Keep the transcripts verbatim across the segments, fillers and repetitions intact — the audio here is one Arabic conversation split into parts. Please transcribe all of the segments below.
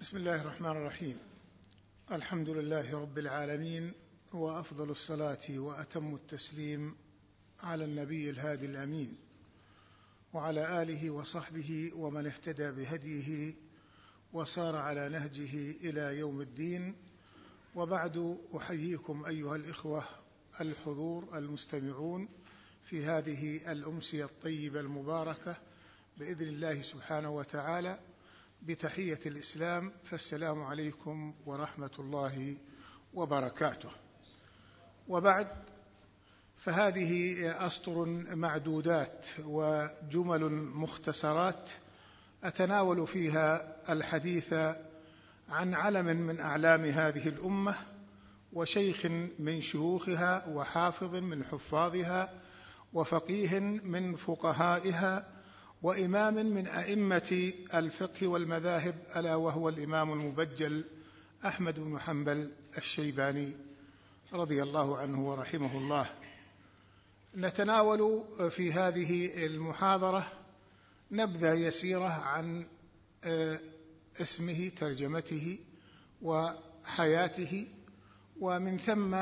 بسم الله الرحمن الرحيم. الحمد لله رب العالمين، وأفضل الصلاة وأتم التسليم على النبي الهادي الأمين وعلى آله وصحبه ومن اهتدى بهديه وصار على نهجه إلى يوم الدين. وبعد، أحييكم أيها الإخوة الحضور المستمعون في هذه الأمسية الطيبة المباركة بإذن الله سبحانه وتعالى بتحية الإسلام، فالسلام عليكم ورحمة الله وبركاته. وبعد، فهذه أسطر معدودات وجمل مختصرات أتناول فيها الحديث عن علم من أعلام هذه الأمة، وشيخ من شيوخها، وحافظ من حفاظها، وفقيه من فقهائها، وإمام من أئمة الفقه والمذاهب، ألا وهو الإمام المبجل أحمد بن حنبل الشيباني رضي الله عنه ورحمه الله. نتناول في هذه المحاضرة نبذة يسيرة عن اسمه، ترجمته وحياته، ومن ثم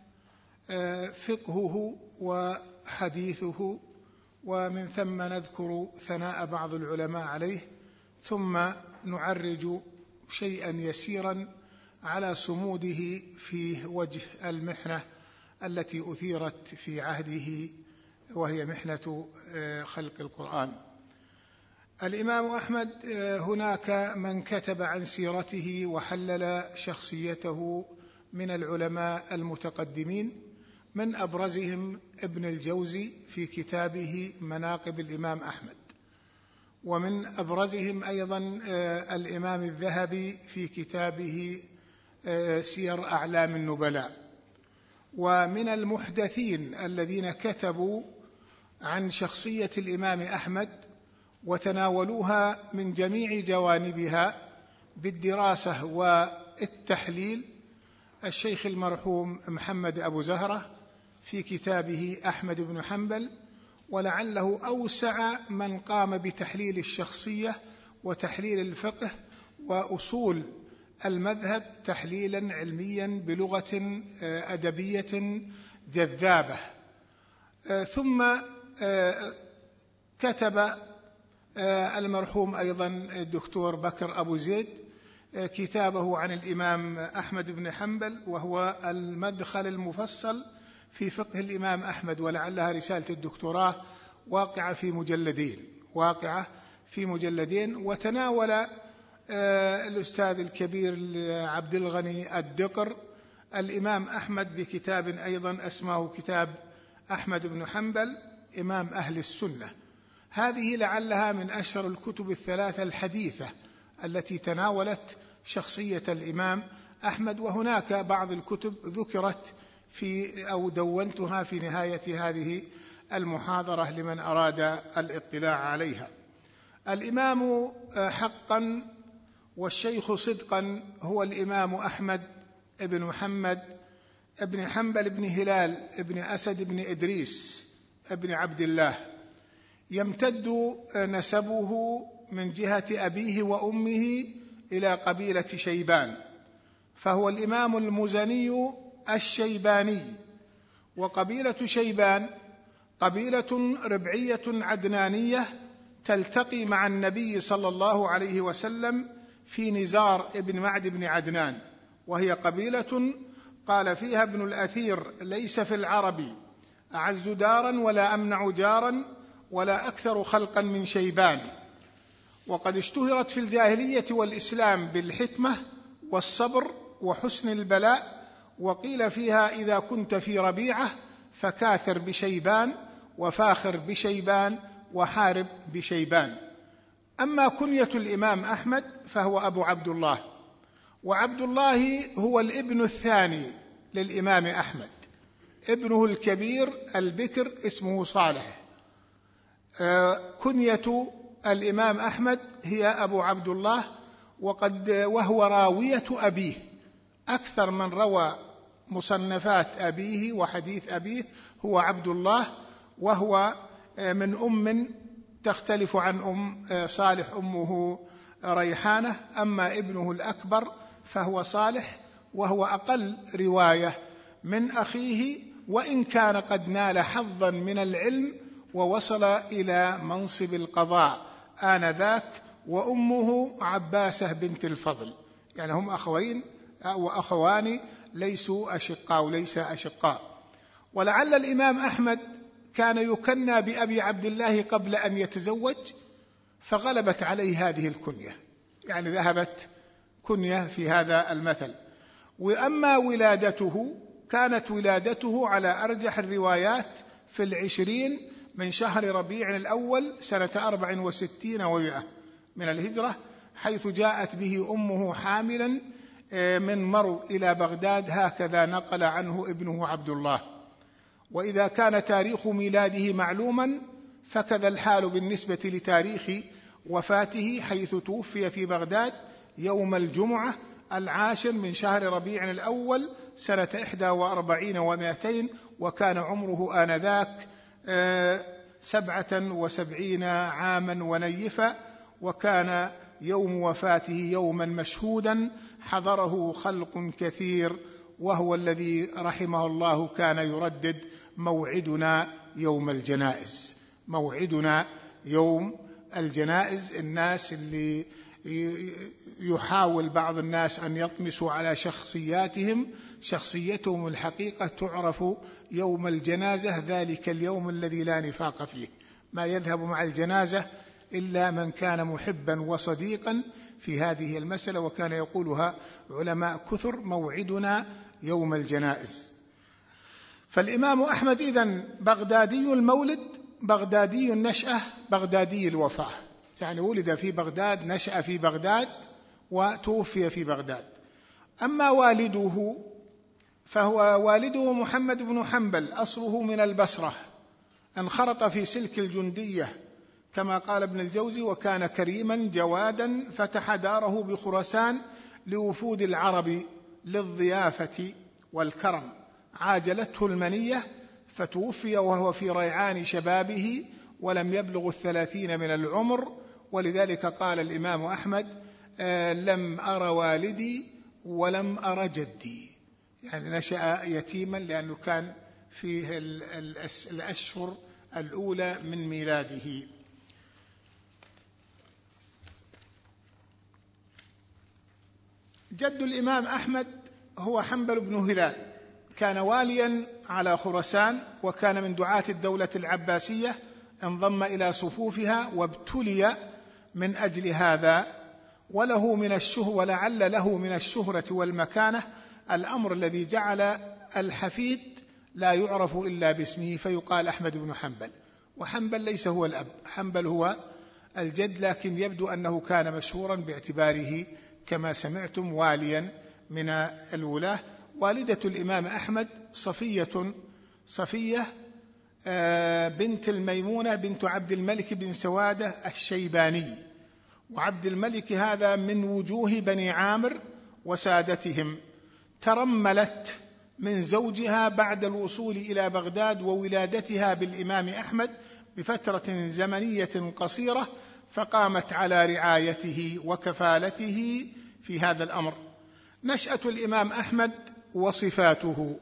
فقهه وحديثه، ومن ثم نذكر ثناء بعض العلماء عليه، ثم نعرج شيئا يسيرا على صموده في وجه المحنة التي أثيرت في عهده، وهي محنة خلق القرآن. الإمام أحمد هناك من كتب عن سيرته وحلل شخصيته من العلماء المتقدمين، من أبرزهم ابن الجوزي في كتابه مناقب الإمام أحمد، ومن أبرزهم أيضا الإمام الذهبي في كتابه سير أعلام النبلاء. ومن المحدثين الذين كتبوا عن شخصية الإمام أحمد وتناولوها من جميع جوانبها بالدراسة والتحليل الشيخ المرحوم محمد أبو زهرة في كتابه أحمد بن حنبل، ولعله أوسع من قام بتحليل الشخصية وتحليل الفقه وأصول المذهب تحليلا علميا بلغة أدبية جذابة. ثم كتب المرحوم أيضا الدكتور بكر أبو زيد كتابه عن الإمام أحمد بن حنبل، وهو المدخل المفصل في فقه الإمام أحمد، ولعلها رسالة الدكتوراه واقعة في مجلدين واقعة في مجلدين وتناول الأستاذ الكبير عبد الغني الدقر الإمام أحمد بكتاب أيضا اسمه كتاب أحمد بن حنبل إمام أهل السنة. هذه لعلها من أشهر الكتب الثلاثة الحديثة التي تناولت شخصية الإمام أحمد، وهناك بعض الكتب ذكرت في أو دونتها في نهاية هذه المحاضرة لمن أراد الاطلاع عليها. الإمام حقا والشيخ صدقا هو الإمام أحمد بن محمد بن حنبل بن هلال بن أسد بن إدريس بن عبد الله، يمتد نسبه من جهة أبيه وأمه إلى قبيلة شيبان، فهو الإمام المزني الشيباني. وقبيلة شيبان قبيلة ربعية عدنانية تلتقي مع النبي صلى الله عليه وسلم في نزار ابن معد بن عدنان، وهي قبيلة قال فيها ابن الأثير: ليس في العرب أعز دارا ولا أمنع جارا ولا أكثر خلقا من شيبان. وقد اشتهرت في الجاهلية والإسلام بالحكمة والصبر وحسن البلاء، وقيل فيها: إذا كنت في ربيعة فكاثر بشيبان وفاخر بشيبان وحارب بشيبان. أما كنية الإمام أحمد فهو أبو عبد الله، وعبد الله هو الابن الثاني للإمام أحمد، ابنه الكبير البكر اسمه صالح. كنية الإمام أحمد هي أبو عبد الله، وقد وهو راوية أبيه، أكثر من روى مصنفات أبيه وحديث أبيه هو عبد الله، وهو من أم تختلف عن أم صالح، أمه ريحانة. أما ابنه الأكبر فهو صالح، وهو أقل رواية من أخيه، وإن كان قد نال حظا من العلم ووصل إلى منصب القضاء آنذاك. وأمه عباسة بنت الفضل، يعني هم أخوين وأخوان ليسوا أشقاء وليس أشقاء. ولعل الإمام أحمد كان يكنى بأبي عبد الله قبل أن يتزوج، فغلبت عليه هذه الكنية، يعني ذهبت كنية في هذا المثل. وأما ولادته كانت ولادته على أرجح الروايات في العشرين من شهر ربيع الأول سنة أربع وستين ومائة من الهجرة، حيث جاءت به أمه حاملا من مرو إلى بغداد، هكذا نقل عنه ابنه عبد الله. وإذا كان تاريخ ميلاده معلوما فكذا الحال بالنسبة لتاريخ وفاته، حيث توفي في بغداد يوم الجمعة العاشر من شهر ربيع الأول سنة إحدى وأربعين ومائتين، وكان عمره آنذاك سبعة وسبعين عاما ونيفا. وكان يوم وفاته يوما مشهودا حضره خلق كثير، وهو الذي رحمه الله كان يردد: موعدنا يوم الجنائز، موعدنا يوم الجنائز. الناس اللي يحاول بعض الناس أن يطمسوا على شخصياتهم، شخصيتهم الحقيقة تعرف يوم الجنازة، ذلك اليوم الذي لا نفاق فيه. ما يذهب مع الجنازة إلا من كان محبا وصديقا في هذه المسألة، وكان يقولها علماء كثر: موعدنا يوم الجنائز. فالإمام أحمد إذن بغدادي المولد، بغدادي النشأة، بغدادي الوفاة، يعني ولد في بغداد، نشأ في بغداد، وتوفي في بغداد. أما والده فهو والده محمد بن حنبل، أصله من البصرة، انخرط في سلك الجندية كما قال ابن الجوزي، وكان كريما جوادا، فتح داره بخراسان لوفود العرب للضيافة والكرم. عاجلته المنية فتوفي وهو في ريعان شبابه ولم يبلغ الثلاثين من العمر، ولذلك قال الإمام أحمد: آه لم أر والدي ولم أر جدي، يعني نشأ يتيما لأنه كان في الأشهر الأولى من ميلاده. جد الإمام أحمد هو حنبل بن هلال، كان واليا على خراسان، وكان من دعاة الدولة العباسية، انضم إلى صفوفها وابتلي من أجل هذا، وله من الشهرة ولعل له من الشهرة والمكانة الأمر الذي جعل الحفيد لا يعرف إلا باسمه، فيقال أحمد بن حنبل، وحنبل ليس هو الأب، حنبل هو الجد، لكن يبدو أنه كان مشهورا باعتباره كما سمعتم واليا من الولاة. والدة الإمام أحمد صفية صفية بنت الميمونة بنت عبد الملك بن سوادة الشيباني، وعبد الملك هذا من وجوه بني عامر وسادتهم. ترملت من زوجها بعد الوصول إلى بغداد وولادتها بالإمام أحمد بفترة زمنية قصيرة، فقامت على رعايته وكفالته في هذا الأمر. نشأة الإمام أحمد وصفاته: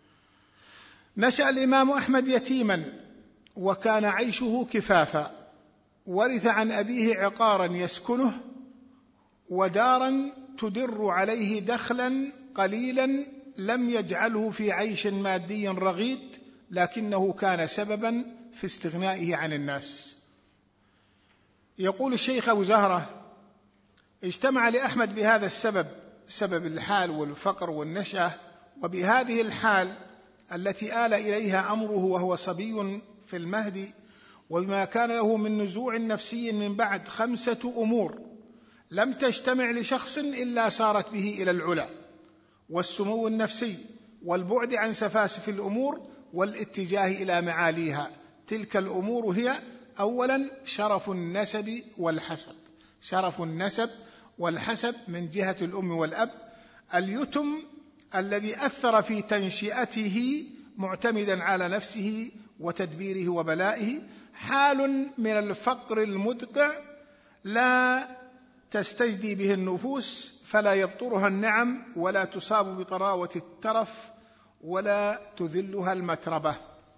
نشأ الإمام أحمد يتيما، وكان عيشه كفافا، ورث عن أبيه عقارا يسكنه ودارا تدر عليه دخلا قليلا لم يجعله في عيش مادي رغيد، لكنه كان سببا في استغنائه عن الناس. يقول الشيخ أبو زهرة: اجتمع لأحمد بهذا السبب، سبب الحال والفقر والنشأة، وبهذه الحال التي آل إليها أمره وهو صبي في المهد، وبما كان له من نزوع نفسي من بعد، خمسة أمور لم تجتمع لشخص إلا صارت به إلى العلا والسمو النفسي والبعد عن سفاسف الأمور والاتجاه إلى معاليها. تلك الأمور هي: أولا شرف النسب والحسب، شرف النسب والحسب من جهة الأم والأب. اليتم الذي أثر في تنشئته معتمدا على نفسه وتدبيره وبلائه، حال من الفقر المدقع لا تستجدي به النفوس، فلا يبطرها النعم ولا تصاب بطراوة الترف ولا تذلها المتربة.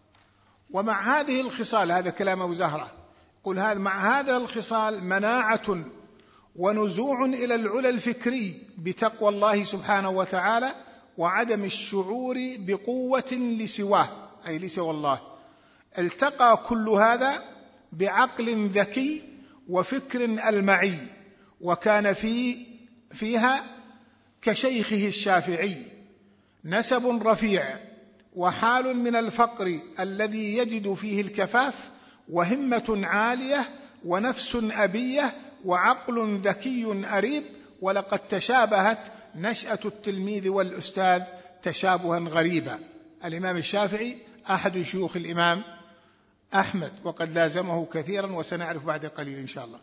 ومع هذه الخصال، هذا كلام أبو زهرة، قل هذا مع هذا الخصال مناعة ونزوع إلى العلا الفكري بتقوى الله سبحانه وتعالى وعدم الشعور بقوة لسواه، أي لسوى الله. التقى كل هذا بعقل ذكي وفكر ألمعي، وكان في فيها كشيخه الشافعي نسب رفيع وحال من الفقر الذي يجد فيه الكفاف، وهمة عالية ونفس أبية وعقل ذكي أريب. ولقد تشابهت نشأة التلميذ والأستاذ تشابها غريبا. الإمام الشافعي أحد شيوخ الإمام أحمد، وقد لازمه كثيرا، وسنعرف بعد قليل إن شاء الله.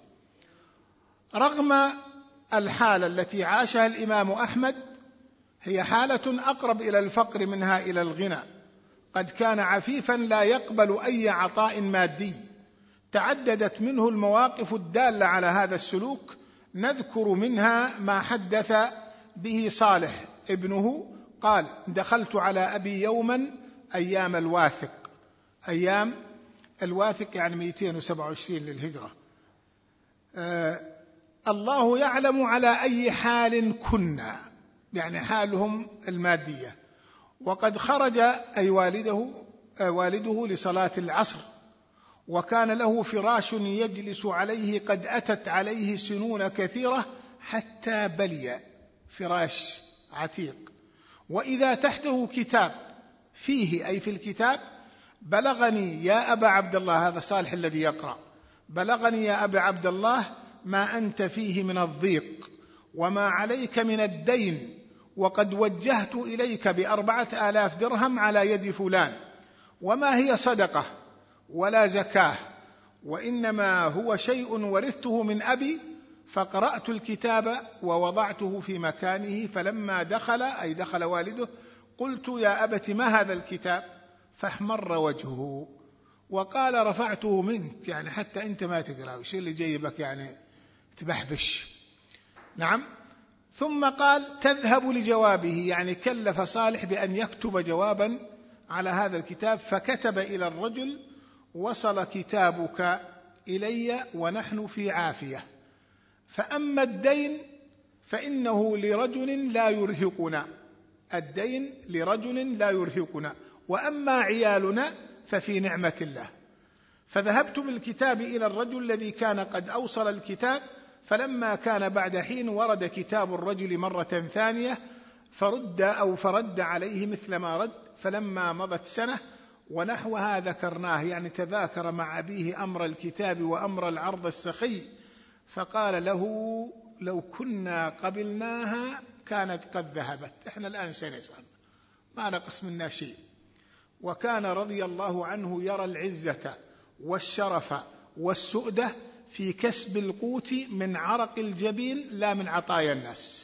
رغم الحالة التي عاشها الإمام أحمد، هي حالة أقرب إلى الفقر منها إلى الغنى. قد كان عفيفا لا يقبل أي عطاء مادي، تعددت منه المواقف الدالة على هذا السلوك. نذكر منها ما حدث به صالح ابنه، قال: دخلت على أبي يوما أيام الواثق. أيام الواثق يعني مئتين وسبعة وعشرين للهجرة. آه الله يعلم على أي حال كنا، يعني حالهم المادية. وقد خرج أي والده آه والده لصلاة العصر، وكان له فراش يجلس عليه قد أتت عليه سنون كثيرة حتى بلي، فراش عتيق. وإذا تحته كتاب فيه، أي في الكتاب: بلغني يا أبا عبد الله، هذا صالح الذي يقرأ، بلغني يا أبا عبد الله ما أنت فيه من الضيق وما عليك من الدين، وقد وجهت إليك بأربعة آلاف درهم على يد فلان، وما هي صدقة ولا زكاة، وإنما هو شيء ورثته من أبي، فقرأت الكتاب ووضعته في مكانه، فلما دخل أي دخل والده قلت: يا أبت ما هذا الكتاب؟ فاحمر وجهه وقال: رفعته منك، يعني حتى أنت ما تقرأ، وش اللي جيبك يعني تبحبش؟ نعم. ثم قال: تذهب لجوابه، يعني كلف صالح بأن يكتب جوابا على هذا الكتاب، فكتب إلى الرجل: وصل كتابك إلي ونحن في عافية، فأما الدين فإنه لرجل لا يرهقنا، الدين لرجل لا يرهقنا، وأما عيالنا ففي نعمة الله. فذهبت بالكتاب إلى الرجل الذي كان قد أوصل الكتاب، فلما كان بعد حين ورد كتاب الرجل مرة ثانية فرد أو فرد عليه مثل ما رد، فلما مضت سنة ونحوها ذكرناه، يعني تذاكر مع أبيه أمر الكتاب وأمر العرض السخي، فقال له: لو كنا قبلناها كانت قد ذهبت، إحنا الآن سنسأل ما نقص منا شيء. وكان رضي الله عنه يرى العزة والشرف والسؤدة في كسب القوت من عرق الجبين لا من عطايا الناس.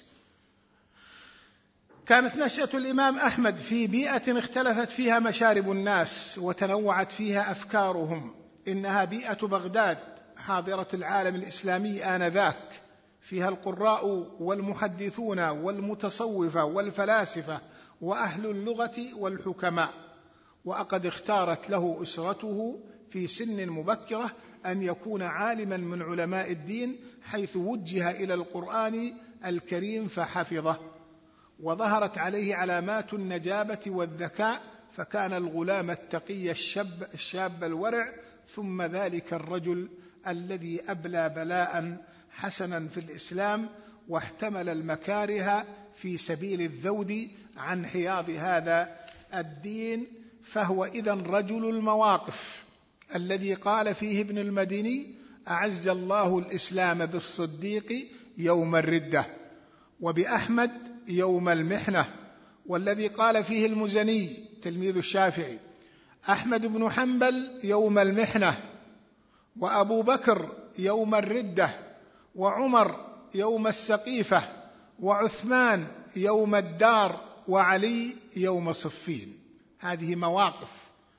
كانت نشأة الإمام أحمد في بيئة اختلفت فيها مشارب الناس وتنوعت فيها أفكارهم. إنها بيئة بغداد حاضرة العالم الإسلامي آنذاك، فيها القراء والمحدثون والمتصوفة والفلاسفة وأهل اللغة والحكماء. وقد اختارت له أسرته في سن مبكرة أن يكون عالما من علماء الدين، حيث وجه إلى القرآن الكريم فحفظه، وظهرت عليه علامات النجابة والذكاء، فكان الغلام التقي الشاب, الشاب الورع، ثم ذلك الرجل الذي أبلى بلاء حسنا في الإسلام واحتمل المكاره في سبيل الذود عن حياض هذا الدين. فهو إذن رجل المواقف الذي قال فيه ابن المديني: أعز الله الإسلام بالصديق يوم الردة، وبأحمد يوم المحنة. والذي قال فيه المزني تلميذ الشافعي: أحمد بن حنبل يوم المحنة، وأبو بكر يوم الردة، وعمر يوم السقيفة، وعثمان يوم الدار، وعلي يوم صفين. هذه مواقف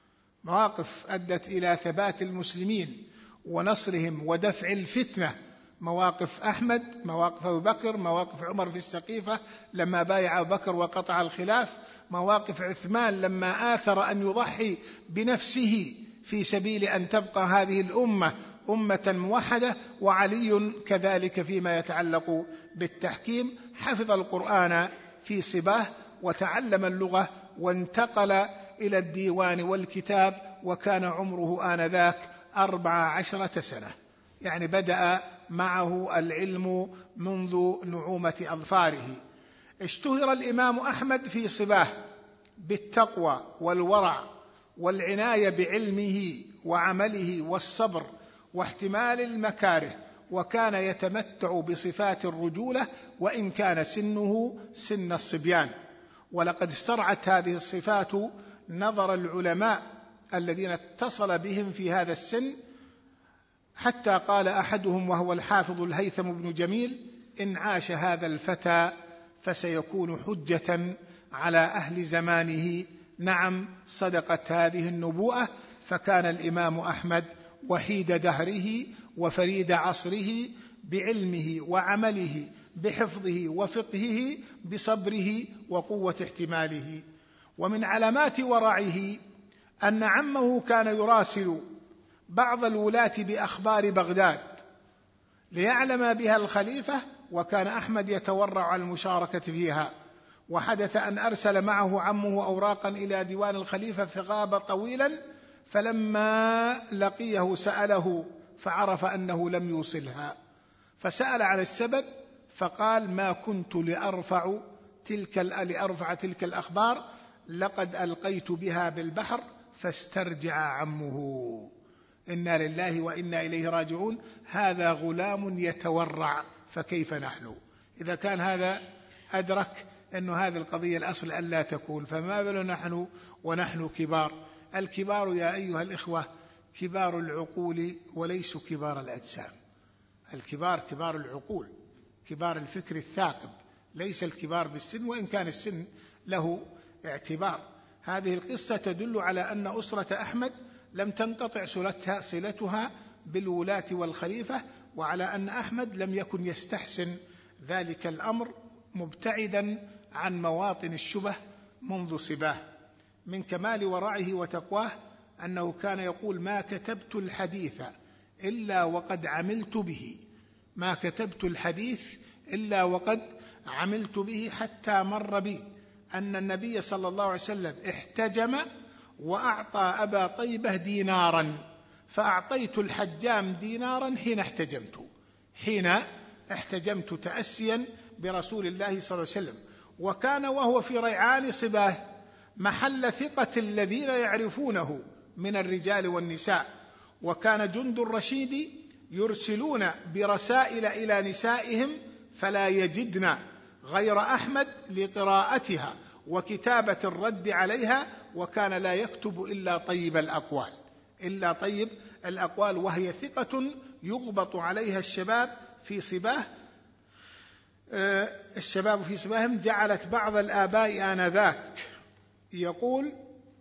مواقف أدت إلى ثبات المسلمين ونصرهم ودفع الفتنة مواقف أحمد، مواقف أبو بكر، مواقف عمر في السقيفة لما بايع أبو بكر وقطع الخلاف، مواقف عثمان لما آثر أن يضحي بنفسه في سبيل أن تبقى هذه الأمة أمة موحدة، وعلي كذلك فيما يتعلق بالتحكيم. حفظ القرآن في صباه وتعلم اللغة وانتقل إلى الديوان والكتاب، وكان عمره آنذاك أربع عشرة سنة، يعني بدأ معه العلم منذ نعومة أظفاره. اشتهر الإمام أحمد في صباه بالتقوى والورع والعناية بعلمه وعمله والصبر واحتمال المكاره، وكان يتمتع بصفات الرجولة وإن كان سنه سن الصبيان. ولقد استرعت هذه الصفات نظر العلماء الذين اتصل بهم في هذا السن، حتى قال أحدهم وهو الحافظ الهيثم بن جميل: إن عاش هذا الفتى فسيكون حجة على أهل زمانه. نعم، صدقت هذه النبوءة، فكان الإمام أحمد وحيد دهره وفريد عصره بعلمه وعمله، بحفظه وفقهه، بصبره وقوة احتماله. ومن علامات ورعه أن عمه كان يراسل بعض الولاة بأخبار بغداد ليعلم بها الخليفة، وكان أحمد يتورع عن المشاركة فيها. وحدث أن أرسل معه عمه أوراقا إلى ديوان الخليفة فغاب طويلا، فلما لقيه سأله فعرف أنه لم يوصلها، فسأل عن السبب فقال: ما كنت لأرفع تلك لأرفع تلك الأخبار، لقد ألقيت بها بالبحر فاسترجع عمه. إنا لله وإنا إليه راجعون. هذا غلام يتورع، فكيف نحن؟ إذا كان هذا أدرك أن هذه القضية الأصل أن لا تكون، فما بل نحن ونحن كبار. الكبار يا أيها الإخوة كبار العقول وليسوا كبار الأجسام. الكبار كبار العقول، كبار الفكر الثاقب، ليس الكبار بالسن، وإن كان السن له اعتبار. هذه القصة تدل على أن أسرة أحمد لم تنقطع صلتها, صلتها بالولاة والخليفة، وعلى أن أحمد لم يكن يستحسن ذلك الأمر، مبتعدا عن مواطن الشبه منذ صباه. من كمال ورعه وتقواه أنه كان يقول: ما كتبت الحديث إلا وقد عملت به، ما كتبت الحديث إلا وقد عملت به، حتى مر بي أن النبي صلى الله عليه وسلم احتجم وأعطى أبا طيبة دينارا، فأعطيت الحجام دينارا حين احتجمت حين احتجمت تأسيا برسول الله صلى الله عليه وسلم. وكان وهو في ريعان صباه محل ثقة الذين يعرفونه من الرجال والنساء، وكان جند الرشيد يرسلون برسائل إلى نسائهم فلا يجدن غير أحمد لقراءتها وكتابة الرد عليها، وكان لا يكتب إلا طيب الأقوال إلا طيب الأقوال وهي ثقة يغبط عليها الشباب في صباه. الشباب في صباهم جعلت بعض الآباء آنذاك يقول: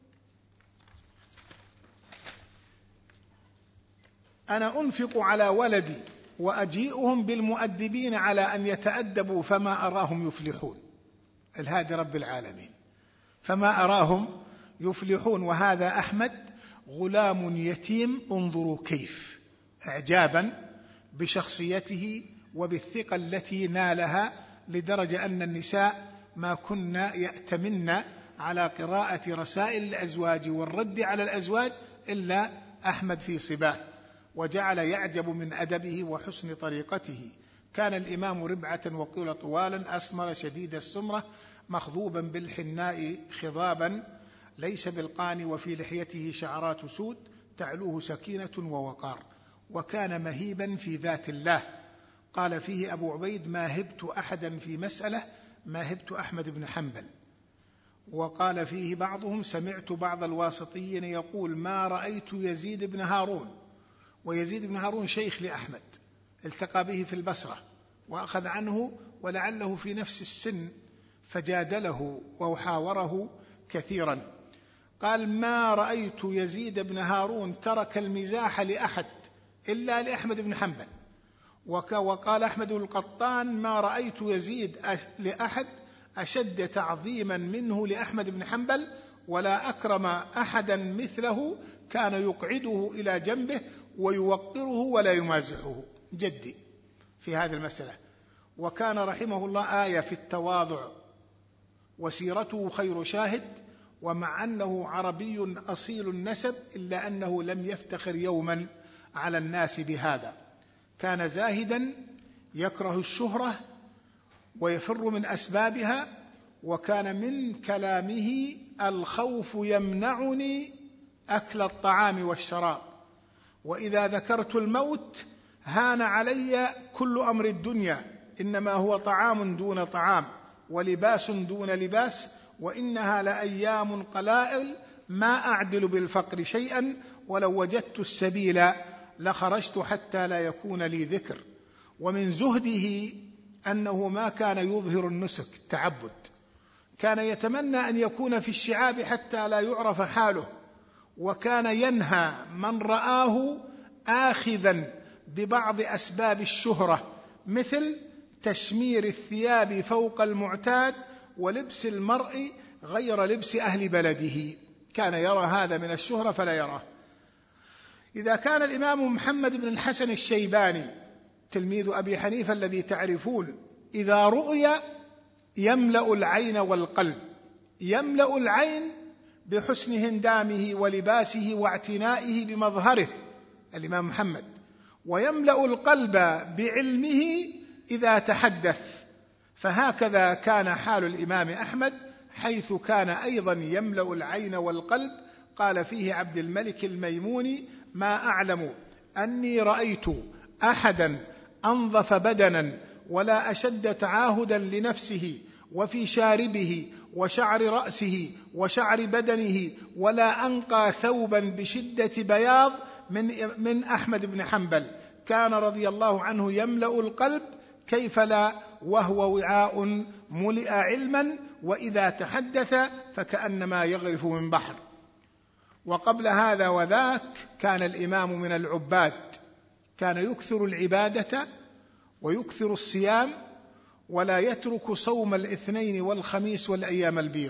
أنا أنفق على ولدي وأجيئهم بالمؤدبين على أن يتأدبوا فما أراهم يفلحون. الهادي رب العالمين، فما أراهم يفلحون. وهذا أحمد غلام يتيم، انظروا كيف إعجابا بشخصيته وبالثقة التي نالها، لدرجة أن النساء ما كن يأتمن على قراءة رسائل الأزواج والرد على الأزواج إلا أحمد في صباه، وجعل يعجب من أدبه وحسن طريقته. كان الإمام ربعة وقيل طوالا، أسمر شديد السمرة، مخضوبا بالحناء خضابا، ليس بالقان، وفي لحيته شعرات سود تعلوه سكينة ووقار، وكان مهيبا في ذات الله. قال فيه أبو عبيد: ما هبت أحدا في مسألة ما هبت أحمد بن حنبل. وقال فيه بعضهم: سمعت بعض الواسطيين يقول: ما رأيت يزيد بن هارون. ويزيد بن هارون شيخ لأحمد، التقى به في البصرة وأخذ عنه، ولعله في نفس السن، فجادله وحاوره كثيرا. قال: ما رأيت يزيد بن هارون ترك المزاح لأحد إلا لأحمد بن حنبل، وقال أحمد القطان: ما رأيت يزيد لأحد أشد تعظيما منه لأحمد بن حنبل، ولا أكرم أحدا مثله، كان يقعده إلى جنبه ويوقره ولا يمازحه. جدي في هذه المسألة. وكان رحمه الله آية في التواضع، وسيرته خير شاهد، ومع أنه عربي أصيل النسب إلا أنه لم يفتخر يوما على الناس بهذا. كان زاهدا يكره الشهرة ويفر من أسبابها، وكان من كلامه: الخوف يمنعني أكل الطعام والشراب، وإذا ذكرت الموت هان علي كل أمر الدنيا، إنما هو طعام دون طعام ولباس دون لباس، وإنها لأيام قلائل ما أعدل بالفقر شيئا، ولو وجدت السبيل لخرجت حتى لا يكون لي ذكر. ومن زهده أنه ما كان يظهر النسك التعبد، كان يتمنى أن يكون في الشعاب حتى لا يعرف حاله، وكان ينهى من رآه آخذا ببعض أسباب الشهرة، مثل تشمير الثياب فوق المعتاد ولبس المرء غير لبس أهل بلده، كان يرى هذا من الشهرة فلا يراه. إذا كان الإمام محمد بن الحسن الشيباني تلميذ أبي حنيفة الذي تعرفون، إذا رؤي يملأ العين والقلب، يملأ العين بحسن هندامه ولباسه واعتنائه بمظهره الإمام محمد، ويملأ القلب بعلمه إذا تحدث. فهكذا كان حال الإمام أحمد، حيث كان أيضا يملأ العين والقلب. قال فيه عبد الملك الميموني: ما أعلم أني رأيت أحدا أنظف بدنا ولا أشد تعاهدا لنفسه وفي شاربه وشعر رأسه وشعر بدنه، ولا أنقى ثوبا بشدة بياض من, من أحمد بن حنبل. كان رضي الله عنه يملأ القلب، كيف لا، وهو وعاء ملئ علما، وإذا تحدث فكأنما يغرف من بحر. وقبل هذا وذاك كان الإمام من العباد، كان يكثر العبادة ويكثر الصيام، ولا يترك صوم الاثنين والخميس والأيام البيض.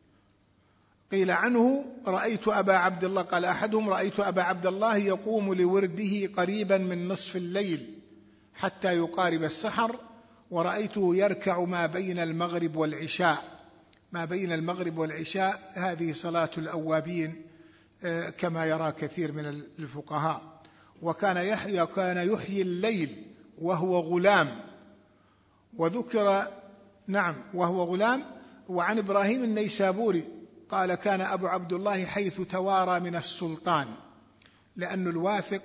قيل عنه: رأيت أبا عبد الله، قال أحدهم: رأيت أبا عبد الله يقوم لورده قريبا من نصف الليل حتى يقارب السحر، ورأيته يركع ما بين المغرب والعشاء. ما بين المغرب والعشاء هذه صلاة الأوابين كما يرى كثير من الفقهاء. وكان يحيى كان يحيي الليل وهو غلام، وذكر نعم وهو غلام. وعن إبراهيم النيسابوري قال: كان أبو عبد الله حيث توارى من السلطان، لأن الواثق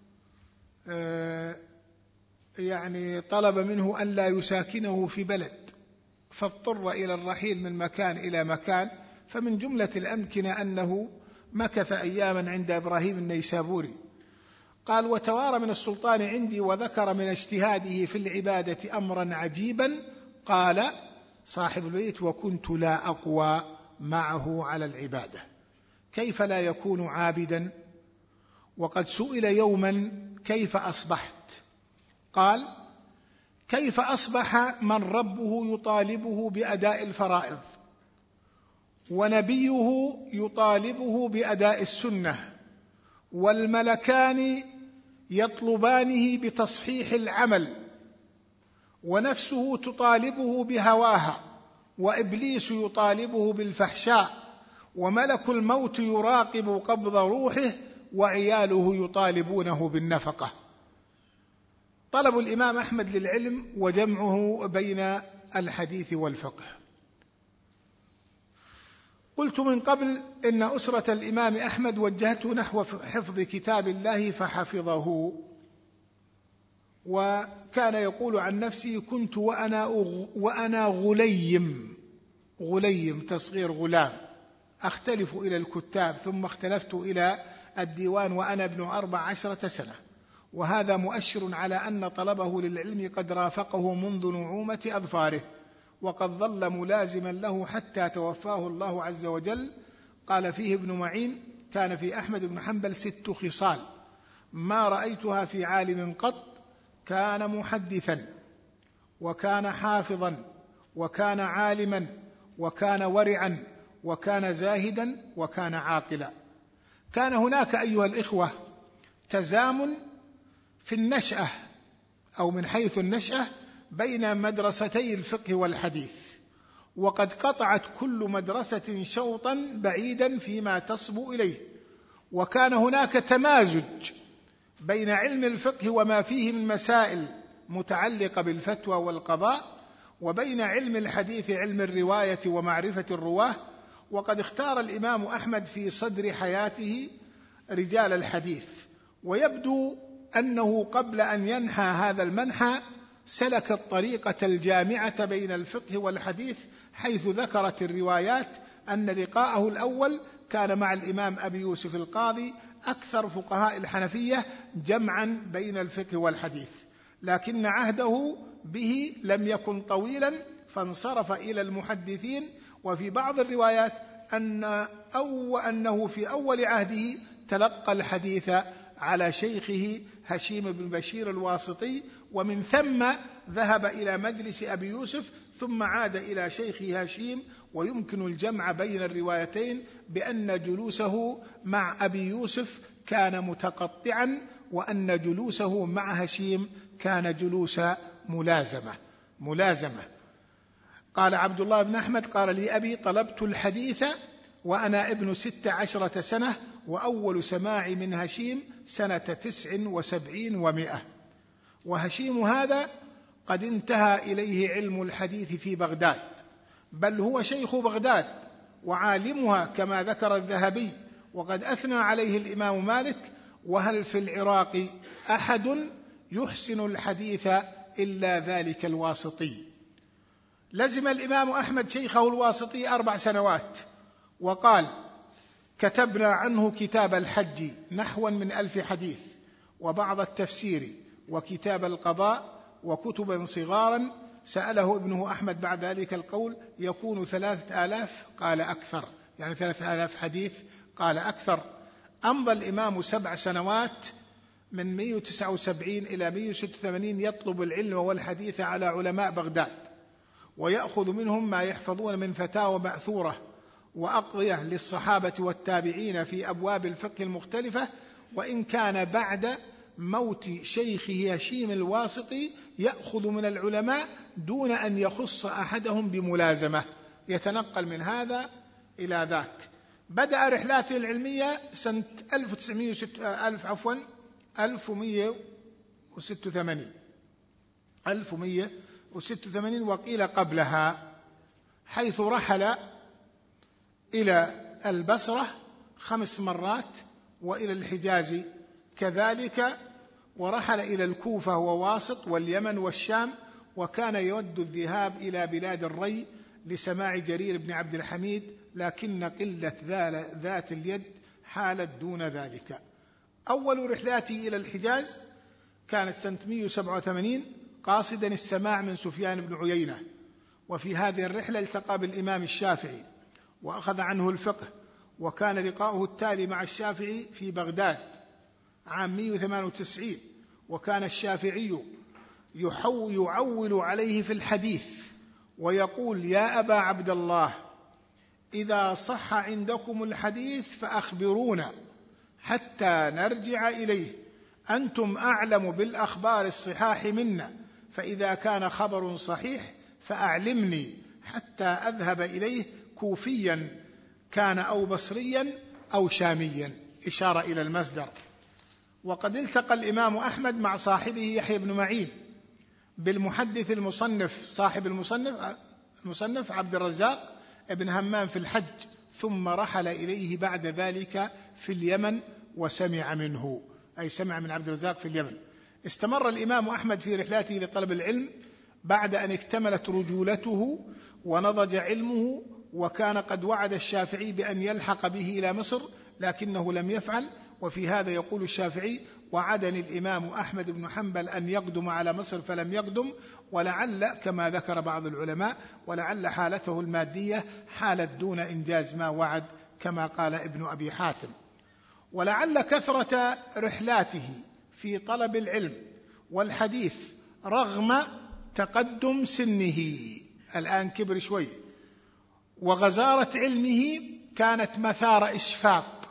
يعني طلب منه أن لا يساكنه في بلد، فاضطر إلى الرحيل من مكان إلى مكان، فمن جملة الأمكنة أنه مكث أياما عند إبراهيم النيسابوري. قال: وتوارى من السلطان عندي، وذكر من اجتهاده في العبادة أمرا عجيبا. قال صاحب البيت: وكنت لا أقوى معه على العبادة، كيف لا يكون عابدا؟ وقد سئل يوما: كيف أصبحت؟ قال: كيف أصبح من ربه يطالبه بأداء الفرائض، ونبيه يطالبه بأداء السنة، والملكان يطلبانه بتصحيح العمل، ونفسه تطالبه بهواها، وإبليس يطالبه بالفحشاء، وملك الموت يراقب قبض روحه، وعياله يطالبونه بالنفقة. طلب الإمام أحمد للعلم وجمعه بين الحديث والفقه. قلت من قبل إن أسرة الإمام أحمد وجهته نحو حفظ كتاب الله فحفظه، وكان يقول عن نفسه: كنت وأنا, وأنا غليم، غليم تصغير غلام، أختلف إلى الكتاب، ثم اختلفت إلى الديوان وأنا ابن أربع عشرة سنة. وهذا مؤشر على أن طلبه للعلم قد رافقه منذ نعومة أظفاره، وقد ظل ملازما له حتى توفاه الله عز وجل. قال فيه ابن معين: كان في أحمد بن حنبل ست خصال ما رأيتها في عالم قط: كان محدثا وكان حافظا وكان عالما وكان ورعا وكان زاهدا وكان عاقلا. كان هناك أيها الإخوة تزامن في النشأة أو من حيث النشأة بين مدرستي الفقه والحديث، وقد قطعت كل مدرسة شوطا بعيدا فيما تصبو إليه، وكان هناك تمازج بين علم الفقه وما فيه من مسائل متعلقة بالفتوى والقضاء، وبين علم الحديث علم الرواية ومعرفة الرواه. وقد اختار الإمام أحمد في صدر حياته رجال الحديث، ويبدو أنه قبل أن ينحى هذا المنحى سلك الطريقة الجامعة بين الفقه والحديث، حيث ذكرت الروايات أن لقاءه الأول كان مع الإمام أبي يوسف القاضي أكثر فقهاء الحنفية جمعا بين الفقه والحديث، لكن عهده به لم يكن طويلا فانصرف إلى المحدثين. وفي بعض الروايات أن أو أنه في أول عهده تلقى الحديث على شيخه هشيم بن بشير الواسطي، ومن ثم ذهب إلى مجلس أبي يوسف ثم عاد إلى شيخه هشيم. ويمكن الجمع بين الروايتين بأن جلوسه مع أبي يوسف كان متقطعا، وأن جلوسه مع هشيم كان جلوس ملازمة ملازمة قال عبد الله بن أحمد قال لي أبي طلبت الحديث وأنا ابن ست عشرة سنة، وأول سماعي من هشيم سنة تسع وسبعين ومائة، وهشيم هذا قد انتهى إليه علم الحديث في بغداد، بل هو شيخ بغداد وعالمها كما ذكر الذهبي، وقد أثنى عليه الإمام مالك: وهل في العراق أحد يحسن الحديث إلا ذلك الواسطي. لزم الإمام أحمد شيخه الواسطي أربع سنوات، وقال: كتبنا عنه كتاب الحج نحوا من ألف حديث، وبعض التفسير، وكتاب القضاء، وكتبا صغارا. سأله ابنه أحمد بعد ذلك القول: يكون ثلاثة آلاف؟ قال أكثر. يعني ثلاثة آلاف حديث؟ قال أكثر. أمضى الإمام سبع سنوات من مئة وتسعة وسبعين إلى مئة وستة وثمانين يطلب العلم والحديث على علماء بغداد، ويأخذ منهم ما يحفظون من فتاوى مأثورة وأقضية للصحابة والتابعين في أبواب الفقه المختلفة. وإن كان بعد موت شيخه هشيم الواسطي يأخذ من العلماء دون أن يخص أحدهم بملازمة، يتنقل من هذا إلى ذاك. بدأ رحلاته العلمية سنة ألف وتسعمائة وستة ألف عفوا ألف ومئة وستة وثمانين ألف ومئة وستة وثمانين وقيل قبلها، حيث رحل إلى البصرة خمس مرات، وإلى الحجاز كذلك، ورحل إلى الكوفة وواسط واليمن والشام، وكان يود الذهاب إلى بلاد الري لسماع جرير بن عبد الحميد، لكن قلة ذات اليد حالت دون ذلك. أول رحلاته إلى الحجاز كانت سنة مئة وسبعة وثمانين قاصدا السماع من سفيان بن عيينة، وفي هذه الرحلة التقى بالإمام الشافعي وأخذ عنه الفقه، وكان لقاؤه التالي مع الشافعي في بغداد عام مئة وثمانية وتسعين. وكان الشافعي يعول عليه في الحديث ويقول: يا أبا عبد الله، إذا صح عندكم الحديث فأخبرونا حتى نرجع إليه، أنتم أعلم بالأخبار الصحاح منا، فإذا كان خبر صحيح فأعلمني حتى أذهب إليه، كوفيا كان أو بصريا أو شاميا، إشارة إلى المصدر. وقد التقى الإمام أحمد مع صاحبه يحيى بن معين بالمحدث المصنف صاحب المصنف المصنف عبد الرزاق ابن همام في الحج، ثم رحل إليه بعد ذلك في اليمن وسمع منه، أي سمع من عبد الرزاق في اليمن. استمر الإمام أحمد في رحلاته لطلب العلم بعد أن اكتملت رجولته ونضج علمه، وكان قد وعد الشافعي بأن يلحق به إلى مصر لكنه لم يفعل. وفي هذا يقول الشافعي: وعدني الإمام أحمد بن حنبل أن يقدم على مصر فلم يقدم، ولعل كما ذكر بعض العلماء ولعل حالته المادية حالت دون إنجاز ما وعد كما قال ابن أبي حاتم. ولعل كثرة رحلاته في طلب العلم والحديث رغم تقدم سنه، الآن كبر شوي، وغزارة علمه كانت مثار إشفاق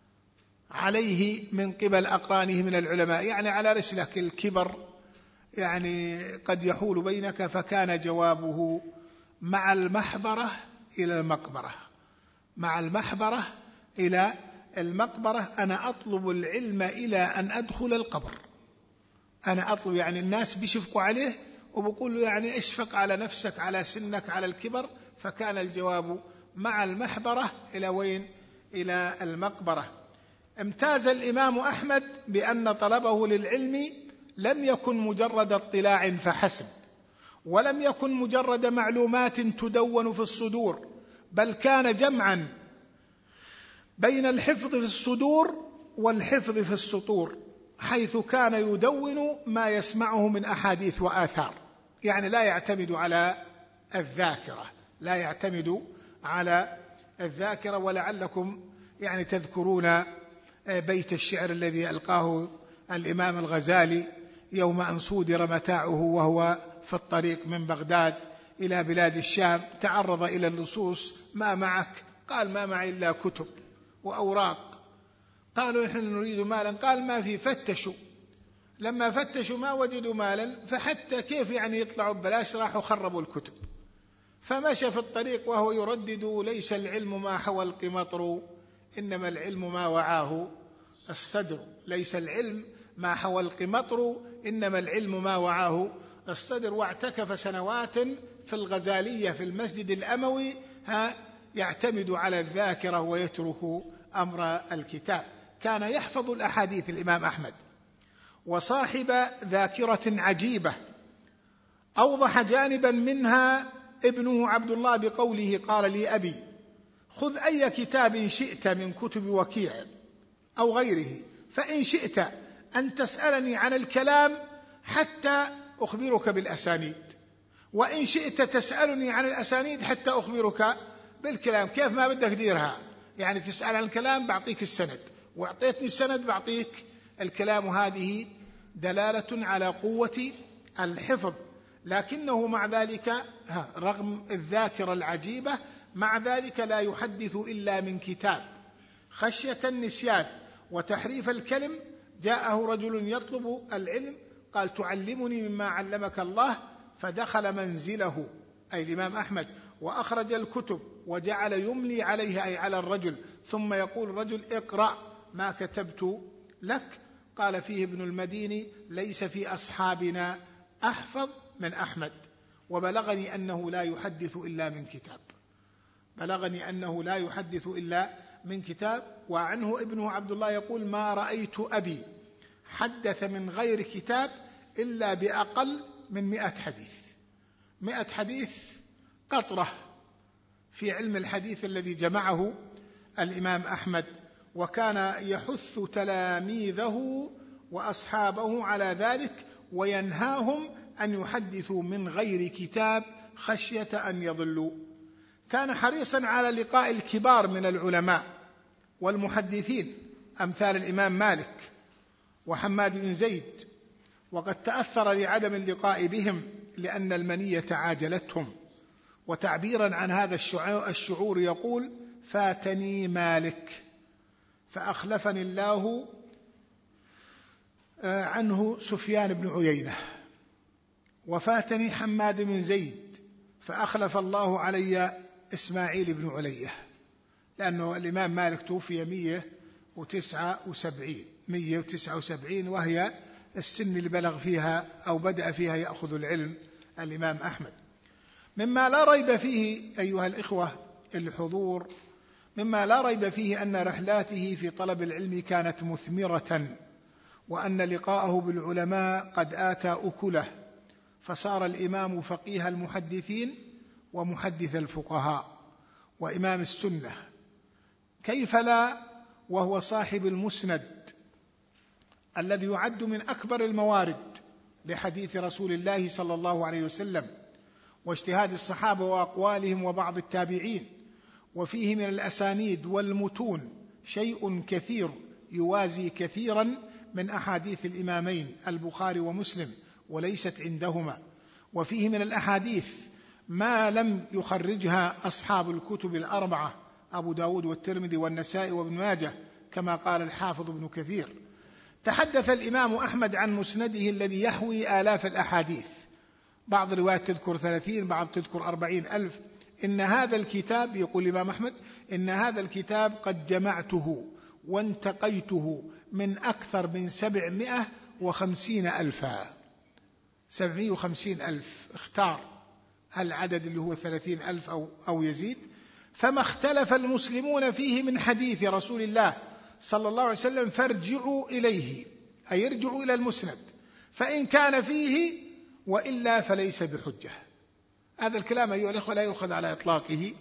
عليه من قبل أقرانه من العلماء، يعني على رسلك الكبر يعني قد يحول بينك. فكان جوابه مع المحبرة إلى المقبرة، مع المحبرة إلى المقبرة، أنا أطلب العلم إلى أن أدخل القبر. أنا أطلب، يعني الناس بيشفقوا عليه وبقول له يعني اشفق على نفسك، على سنك، على الكبر. فكان الجواب مع المحبرة إلى وين؟ إلى المقبرة. امتاز الإمام أحمد بأن طلبه للعلم لم يكن مجرد اطلاع فحسب، ولم يكن مجرد معلومات تدون في الصدور، بل كان جمعا بين الحفظ في الصدور والحفظ في السطور، حيث كان يدون ما يسمعه من أحاديث وآثار، يعني لا يعتمد على الذاكرة، لا يعتمد على الذاكرة. ولعلكم يعني تذكرون بيت الشعر الذي ألقاه الإمام الغزالي يوم أن صودر متاعه وهو في الطريق من بغداد إلى بلاد الشام، تعرض إلى اللصوص: ما معك؟ قال: ما معي إلا كتب وأوراق. قالوا: نحن نريد مالا. قال: ما في. فتشوا، لما فتشوا ما وجدوا مالا، فحتى كيف يعني يطلعوا ببلاش، راحوا خربوا الكتب. فمشى في الطريق وهو يردد: ليس العلم ما حوى القمطر، إنما العلم ما وعاه الصدر. ليس العلم ما حوى القمطر، إنما العلم ما وعاه الصدر. واعتكف سنوات في الغزالية في المسجد الأموي ها يعتمد على الذاكرة ويترك أمر الكتاب. كان يحفظ الأحاديث الإمام أحمد، وصاحب ذاكرة عجيبة. أوضح جانبا منها ابنه عبد الله بقوله: قال لي أبي خذ أي كتاب شئت من كتب وكيع أو غيره، فإن شئت أن تسألني عن الكلام حتى أخبرك بالأسانيد، وإن شئت تسألني عن الأسانيد حتى أخبرك بالكلام. كيف ما بدك ديرها، يعني تسأل عن الكلام بعطيك السند، وأعطيتني السند بعطيك الكلام. هذه دلالة على قوة الحفظ. لكنه مع ذلك رغم الذاكرة العجيبة، مع ذلك لا يحدث إلا من كتاب، خشية النسيان وتحريف الكلم. جاءه رجل يطلب العلم، قال: تعلمني مما علمك الله. فدخل منزله أي الإمام أحمد وأخرج الكتب وجعل يملي عليه أي على الرجل، ثم يقول الرجل: اقرأ ما كتبت لك. قال فيه ابن المديني: ليس في أصحابنا أحفظ من أحمد، وبلغني أنه لا يحدث إلا من كتاب، بلغني أنه لا يحدث إلا من كتاب. وعنه ابنه عبد الله يقول: ما رأيت أبي حدث من غير كتاب إلا بأقل من مئة حديث. مئة حديث قطرة في علم الحديث الذي جمعه الإمام أحمد. وكان يحث تلاميذه وأصحابه على ذلك، وينهاهم أن يحدثوا من غير كتاب خشية أن يضلوا. كان حريصا على لقاء الكبار من العلماء والمحدثين أمثال الإمام مالك وحماد بن زيد، وقد تأثر لعدم اللقاء بهم لأن المنية عاجلتهم. وتعبيرا عن هذا الشعور يقول: فاتني مالك فأخلفني الله عنه سفيان بن عيينة، وفاتني حماد بن زيد فأخلف الله علي إسماعيل بن علية، لأنه الإمام مالك توفي مئة وتسعة وسبعين مئة وتسعة وسبعين، وهي السن اللي بلغ فيها أو بدأ فيها يأخذ العلم الإمام أحمد. مما لا ريب فيه أيها الإخوة الحضور، مما لا ريب فيه أن رحلاته في طلب العلم كانت مثمرة، وأن لقاءه بالعلماء قد آتى أكله، فصار الإمام فقيه المحدثين ومحدث الفقهاء وإمام السنة. كيف لا وهو صاحب المسند الذي يعد من أكبر الموارد لحديث رسول الله صلى الله عليه وسلم واجتهاد الصحابة وأقوالهم وبعض التابعين، وفيه من الأسانيد والمتون شيء كثير يوازي كثيرا من أحاديث الإمامين البخاري ومسلم وليست عندهما، وفيه من الأحاديث ما لم يخرجها أصحاب الكتب الأربعة أبو داود والترمذي والنسائي وابن ماجه كما قال الحافظ ابن كثير. تحدث الإمام أحمد عن مسنده الذي يحوي آلاف الأحاديث، بعض الروايات تذكر ثلاثين، بعض تذكر أربعين ألف. إن هذا الكتاب، يقول الإمام أحمد، إن هذا الكتاب قد جمعته وانتقيته من أكثر من سبعمائة وخمسين ألفا، سبعمائة وخمسين ألف، اختار العدد اللي هو ثلاثين ألف أو, أو يزيد. فما اختلف المسلمون فيه من حديث رسول الله صلى الله عليه وسلم فارجعوا إليه، أي ارجعوا إلى المسند، فإن كان فيه وإلا فليس بحجة. هذا الكلام أيها الأخوة لا يؤخذ على إطلاقه،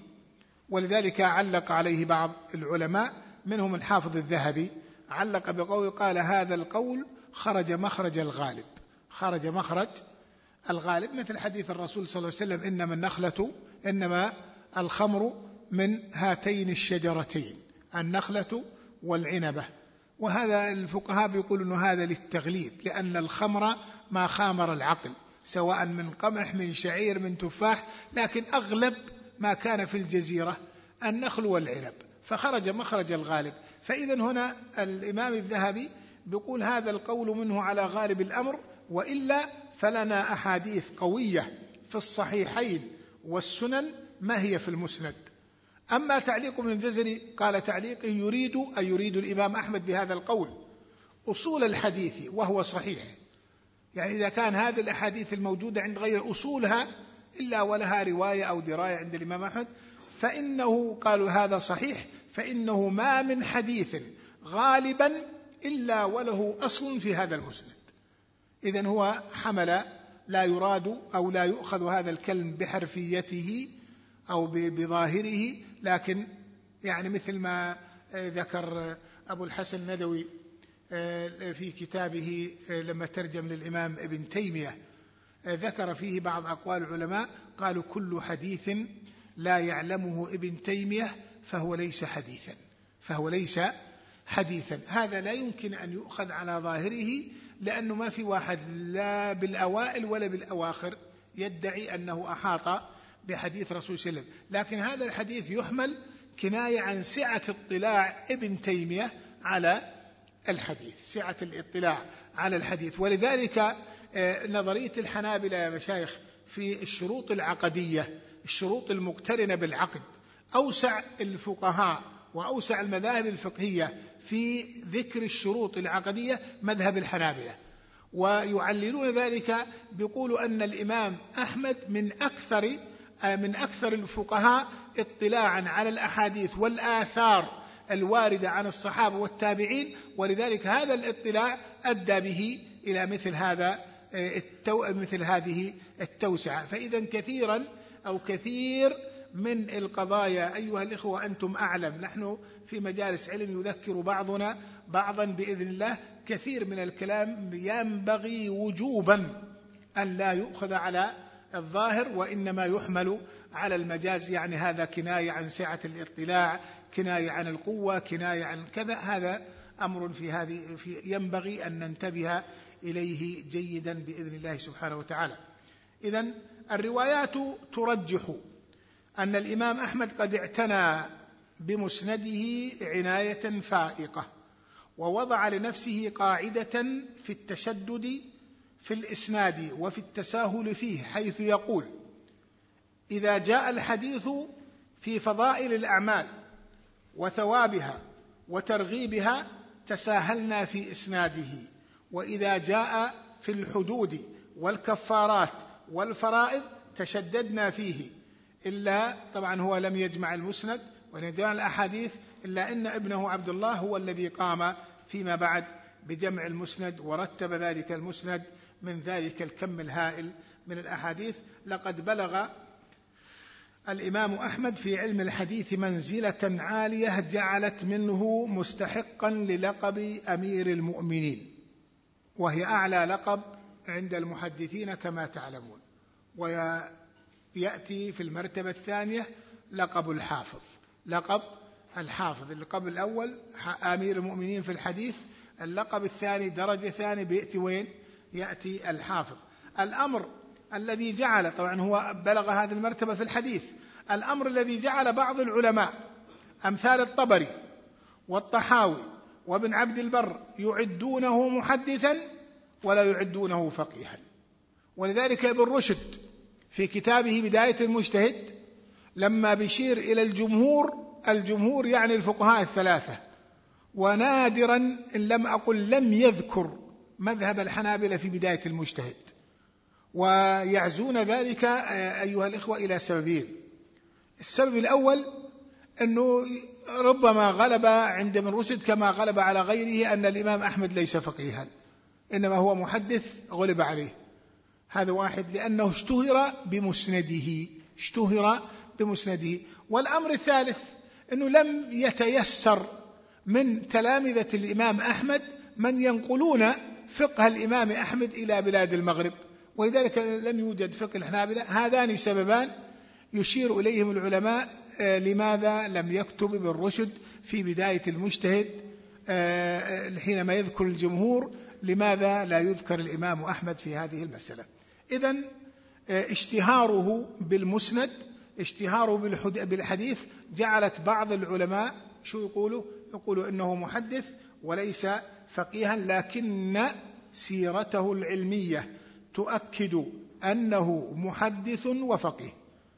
ولذلك علق عليه بعض العلماء منهم الحافظ الذهبي، علق بقول قال هذا القول خرج مخرج الغالب، خرج مخرج الغالب، مثل حديث الرسول صلى الله عليه وسلم إنما النخلة إنما الخمر من هاتين الشجرتين، النخلة والعنبة. وهذا الفقهاء بيقولوا أنه هذا للتغليب، لأن الخمر ما خامر العقل، سواء من قمح من شعير من تفاح، لكن أغلب ما كان في الجزيرة النخل والعنب، فخرج مخرج الغالب. فإذا هنا الإمام الذهبي بيقول هذا القول منه على غالب الأمر، وإلا فلنا أحاديث قوية في الصحيحين والسنن ما هي في المسند. أما تعليق ابن الجزري قال تعليق يريد أي يريد الإمام أحمد بهذا القول أصول الحديث وهو صحيح، يعني إذا كان هذه الأحاديث الموجودة عند غير أصولها إلا ولها رواية أو دراية عند الإمام أحمد، فإنه قالوا هذا صحيح، فإنه ما من حديث غالبا إلا وله أصل في هذا المسند. إذن هو حمل لا يراد أو لا يؤخذ هذا الكلم بحرفيته أو بظاهره، لكن يعني مثل ما ذكر أبو الحسن الندوي في كتابه لما ترجم للإمام ابن تيمية، ذكر فيه بعض أقوال العلماء قالوا كل حديث لا يعلمه ابن تيمية فهو ليس حديثا، فهو ليس حديثا. هذا لا يمكن أن يؤخذ على ظاهره، لأنه ما في واحد لا بالأوائل ولا بالأواخر يدعي أنه أحاط بحديث رسول صلى الله عليه وسلم، لكن هذا الحديث يحمل كناية عن سعة اطلاع ابن تيمية على الحديث، سعة الاطلاع على الحديث. ولذلك نظرية الحنابلة يا مشايخ في الشروط العقدية، الشروط المقترنة بالعقد، أوسع الفقهاء وأوسع المذاهب الفقهية في ذكر الشروط العقدية مذهب الحنابلة، ويعللون ذلك بيقولوا أن الإمام أحمد من أكثر من أكثر الفقهاء اطلاعا على الأحاديث والآثار الواردة عن الصحابة والتابعين، ولذلك هذا الاطلاع أدى به إلى مثل هذا التو... مثل هذه التوسعة. فإذا كثيرا أو كثير من القضايا أيها الإخوة أنتم أعلم، نحن في مجالس علم يذكر بعضنا بعضا بإذن الله، كثير من الكلام ينبغي وجوبا أن لا يؤخذ على الظاهر وإنما يحمل على المجاز، يعني هذا كناية عن سعة الاطلاع، كناية عن القوة، كناية عن كذا. هذا أمر في هذه في ينبغي أن ننتبه إليه جيدا بإذن الله سبحانه وتعالى. إذن الروايات ترجح أن الإمام أحمد قد اعتنى بمسنده عناية فائقة، ووضع لنفسه قاعدة في التشدد في الإسناد وفي التساهل فيه، حيث يقول إذا جاء الحديث في فضائل الأعمال وثوابها وترغيبها تساهلنا في إسناده، وإذا جاء في الحدود والكفارات والفرائض تشددنا فيه. إلا طبعا هو لم يجمع المسند ونجمع الأحاديث، إلا أن ابنه عبد الله هو الذي قام فيما بعد بجمع المسند ورتب ذلك المسند من ذلك الكم الهائل من الأحاديث. لقد بلغ الإمام أحمد في علم الحديث منزلة عالية جعلت منه مستحقا للقب أمير المؤمنين، وهي أعلى لقب عند المحدثين كما تعلمون، ويأتي في المرتبة الثانية لقب الحافظ. لقب الحافظ اللقب الأول أمير المؤمنين في الحديث، اللقب الثاني درجة ثانية بيأتي وين؟ يأتي الحافظ. الأمر الذي جعل، طبعا هو بلغ هذه المرتبة في الحديث، الأمر الذي جعل بعض العلماء أمثال الطبري والطحاوي وابن عبد البر يعدونه محدثا ولا يعدونه فقيها. ولذلك ابن رشد في كتابه بداية المجتهد لما بيشير إلى الجمهور، الجمهور يعني الفقهاء الثلاثة، ونادرا إن لم أقل لم يذكر مذهب الحنابلة في بداية المجتهد، ويعزون ذلك أيها الإخوة إلى سببين. السبب الأول أنه ربما غلب عند ابن رشد كما غلب على غيره أن الإمام أحمد ليس فقيها، إنما هو محدث غلب عليه، هذا واحد، لأنه اشتهر بمسنده اشتهر بمسنده. والأمر الثالث أنه لم يتيسر من تلامذة الإمام أحمد من ينقلون فقه الإمام أحمد إلى بلاد المغرب، ولذلك لم يوجد فقه الحنابلة. هذان سببان يشير إليهم العلماء لماذا لم يكتب ابن رشد في بداية المجتهد حينما يذكر الجمهور، لماذا لا يذكر الإمام أحمد في هذه المسألة. إذن اشتهاره بالمسند، اشتهاره بالحديث، جعلت بعض العلماء شو يقولوا؟ يقولوا إنه محدث وليس فقيها، لكن سيرته العلمية تؤكد أنه محدث وفقيه،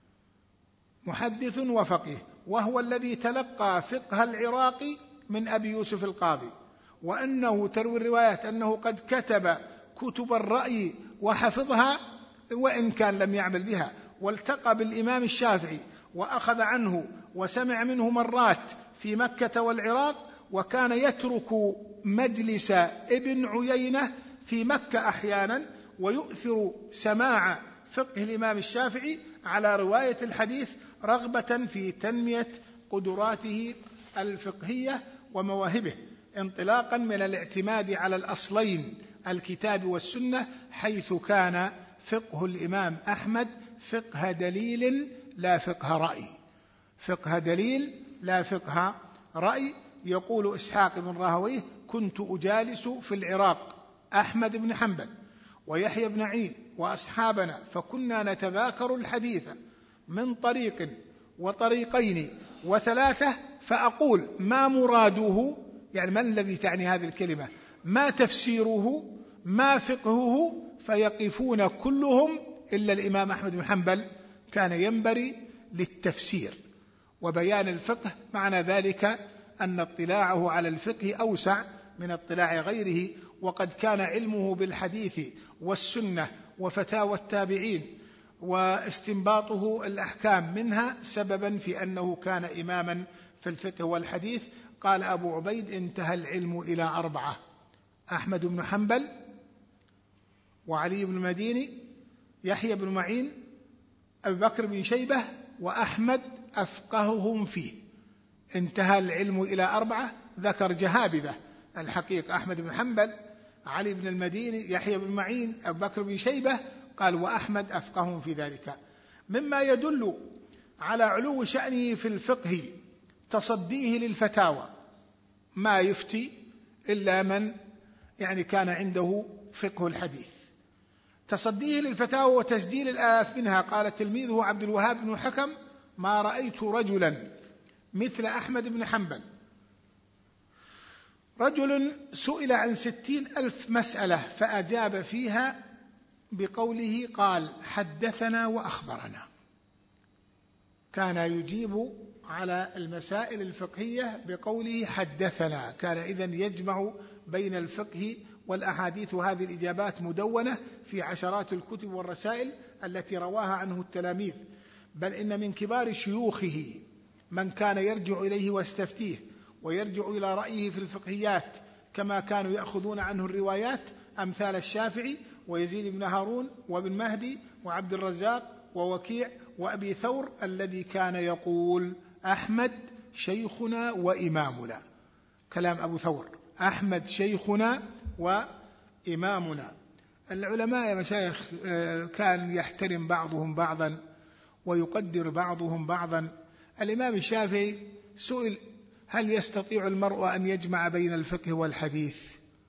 محدث وفقيه، وهو الذي تلقى فقه العراق من أبي يوسف القاضي، وأنه تروي الروايات أنه قد كتب كتب الرأي وحفظها وإن كان لم يعمل بها، والتقى بالإمام الشافعي وأخذ عنه وسمع منه مرات في مكة والعراق، وكان يترك مجلس ابن عيينة في مكة أحيانا ويؤثر سماع فقه الإمام الشافعي على رواية الحديث رغبة في تنمية قدراته الفقهية ومواهبه، انطلاقا من الاعتماد على الأصلين الكتاب والسنة، حيث كان فقه الإمام أحمد فقه دليل لا فقه رأي، فقه دليل لا فقه رأي. يقول إسحاق بن راهويه: كنت أجالس في العراق أحمد بن حنبل ويحيى بن معين وأصحابنا، فكنا نتذاكر الحديث من طريق وطريقين وثلاثة، فأقول ما مراده، يعني من الذي تعني هذه الكلمة، ما تفسيره، ما فقهه، فيقفون كلهم إلا الإمام أحمد بن حنبل كان ينبري للتفسير وبيان الفقه. معنى ذلك أن اطلاعه على الفقه أوسع من اطلاع غيره، وقد كان علمه بالحديث والسنة وفتاوى التابعين واستنباطه الأحكام منها سببا في أنه كان إماما في الفقه والحديث. قال أبو عبيد: انتهى العلم إلى أربعة: أحمد بن حنبل، وعلي بن المديني، يحيى بن معين، أبي بكر بن شيبة، وأحمد أفقههم فيه. انتهى العلم إلى أربعة، ذكر جهابذة الحقيقة: أحمد بن حنبل، علي بن المديني، يحيى بن معين، أبي بكر بن شيبة، قال وأحمد أفقههم في ذلك. مما يدل على علو شأنه في الفقه تصديه للفتاوى، ما يفتي إلا من يعني كان عنده فقه الحديث، تصديه للفتاوى وتسجيل الآلاف منها. قال تلميذه عبد الوهاب بن الحكم: ما رأيت رجلا مثل أحمد بن حنبل، رجل سئل عن ستين ألف مسألة فأجاب فيها بقوله قال حدثنا وأخبرنا. كان يجيب على المسائل الفقهية بقوله حدثنا، كان إذن يجمع بين الفقه والأحاديث، وهذه الإجابات مدونة في عشرات الكتب والرسائل التي رواها عنه التلاميذ. بل إن من كبار شيوخه من كان يرجع إليه واستفتيه ويرجع إلى رأيه في الفقهيات، كما كانوا يأخذون عنه الروايات، أمثال الشافعي ويزيد بن هارون وابن مهدي وعبد الرزاق ووكيع وأبي ثور، الذي كان يقول أحمد شيخنا وإمامنا. كلام أبو ثور: أحمد شيخنا وإمامنا. العلماء يا مشايخ كان يحترم بعضهم بعضا ويقدر بعضهم بعضا. الإمام الشافعي سئل: هل يستطيع المرء أن يجمع بين الفقه والحديث؟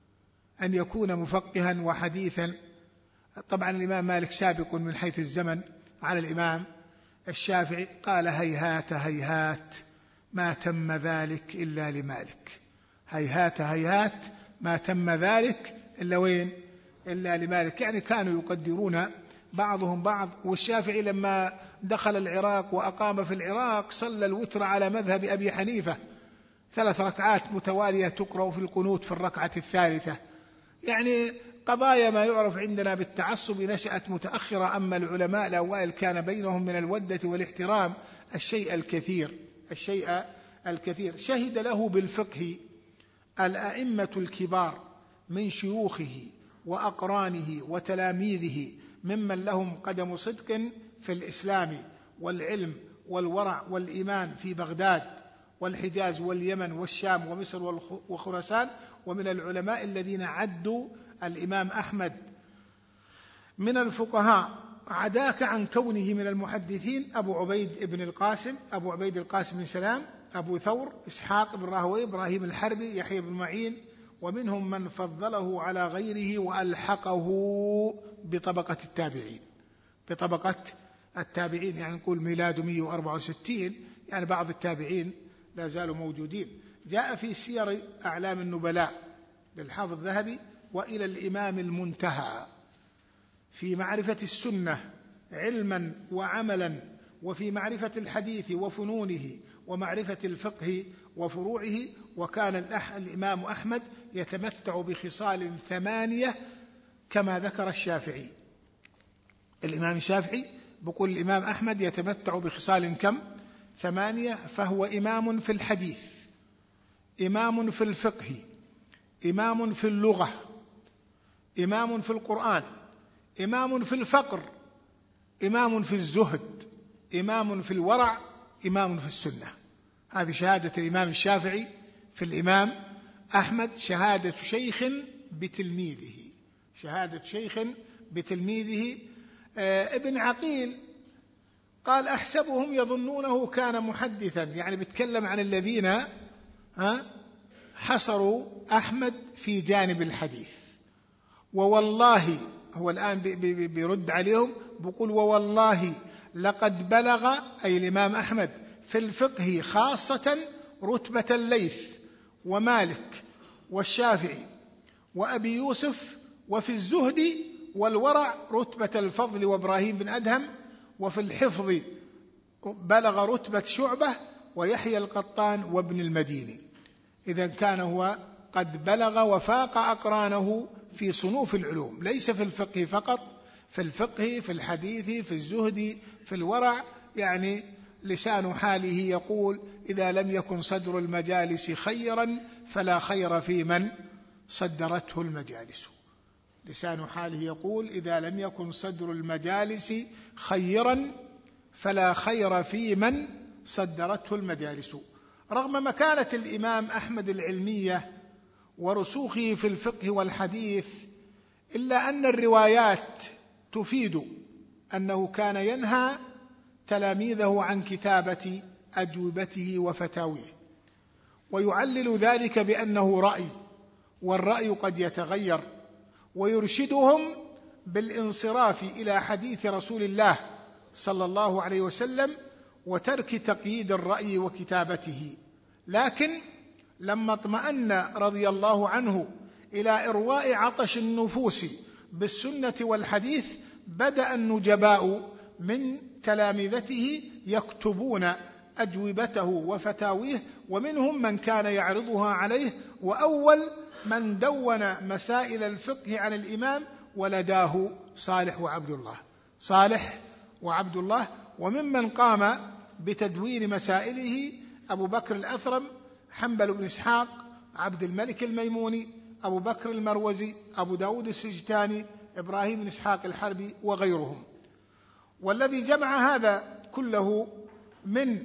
أن يكون مفقها وحديثا. طبعا الإمام مالك سابق من حيث الزمن على الإمام الشافعي، قال هيهات هيهات ما تم ذلك إلا لمالك، هيهات هيهات ما تم ذلك إلا وين؟ إلا لمالك. يعني كانوا يقدرون بعضهم بعض. والشافعي لما دخل العراق وأقام في العراق صلى الوتر على مذهب أبي حنيفة، ثلاث ركعات متوالية تقرأ في القنوت في الركعة الثالثة. يعني قضايا ما يعرف عندنا بالتعصب نشأت متأخرة، أما العلماء الأوائل كان بينهم من الودة والاحترام الشيء الكثير الشيء الكثير. شهد له بالفقه الأئمة الكبار من شيوخه وأقرانه وتلاميذه ممن لهم قدم صدق في الإسلام والعلم والورع والإيمان في بغداد والحجاز واليمن والشام ومصر وخراسان. ومن العلماء الذين عدوا الإمام أحمد من الفقهاء عداك عن كونه من المحدثين أبو عبيد بن القاسم أبو عبيد القاسم بن سلام، أبو ثور، إسحاق بن راهويه، إبراهيم الحربي، يحيى بن معين. ومنهم من فضله على غيره وألحقه بطبقة التابعين بطبقة التابعين يعني نقول ميلاده مئة وأربعة وستين، يعني بعض التابعين لا زالوا موجودين. جاء في سير أعلام النبلاء للحافظ الذهبي وإلى الإمام المنتهى في معرفة السنة علما وعملا، وفي معرفة الحديث وفنونه، ومعرفة الفقه وفروعه. وكان الإمام أحمد يتمتع بخصال ثمانية كما ذكر الشافعي. الإمام الشافعي بقول الإمام أحمد يتمتع بخصال كم؟ ثمانية. فهو إمام في الحديث، إمام في الفقه، إمام في اللغة، إمام في القرآن، إمام في الفقر، إمام في الزهد، إمام في الورع، إمام في السنة. هذه شهادة الإمام الشافعي في الإمام أحمد، شهادة شيخ بتلميذه شهادة شيخ بتلميذه. آه ابن عقيل قال أحسبهم يظنونه كان محدثا، يعني بيتكلم عن الذين ها حصروا أحمد في جانب الحديث. ووالله هو الآن بيرد عليهم بيقول ووالله لقد بلغ أي الإمام أحمد في الفقه خاصة رتبة الليث ومالك والشافعي وأبي يوسف، وفي الزهد والورع رتبة الفضل وإبراهيم بن أدهم، وفي الحفظ بلغ رتبة شعبة ويحيى القطان وابن المديني. إذن كان هو قد بلغ وفاق أقرانه في صنوف العلوم، ليس في الفقه فقط، في الفقه في الحديث في الزهد في الورع. يعني لسان حاله يقول إذا لم يكن صدر المجالس خيرا فلا خير في من صدرته المجالس. لسان حاله يقول إذا لم يكن صدر المجالس خيرا فلا خير في من صدرته المجالس. رغم مكانة الإمام أحمد العلمية ورسوخه في الفقه والحديث، إلا أن الروايات تفيد أنه كان ينهى تلاميذه عن كتابة أجوبته وفتاويه، ويعلل ذلك بأنه رأي، والرأي قد يتغير، ويرشدهم بالانصراف إلى حديث رسول الله صلى الله عليه وسلم وترك تقييد الرأي وكتابته. لكن لما اطمأن رضي الله عنه إلى إرواء عطش النفوس بالسنة والحديث، بدأ النجباء من تلامذته يكتبون أجوبته وفتاويه، ومنهم من كان يعرضها عليه. وأول من دون مسائل الفقه عن الإمام ولداه صالح وعبد الله صالح وعبد الله وممن قام بتدوين مسائله أبو بكر الأثرم، حنبل بن إسحاق، عبد الملك الميموني، أبو بكر المروزي، أبو داود السجستاني، إبراهيم بن إسحاق الحربي وغيرهم. والذي جمع هذا كله من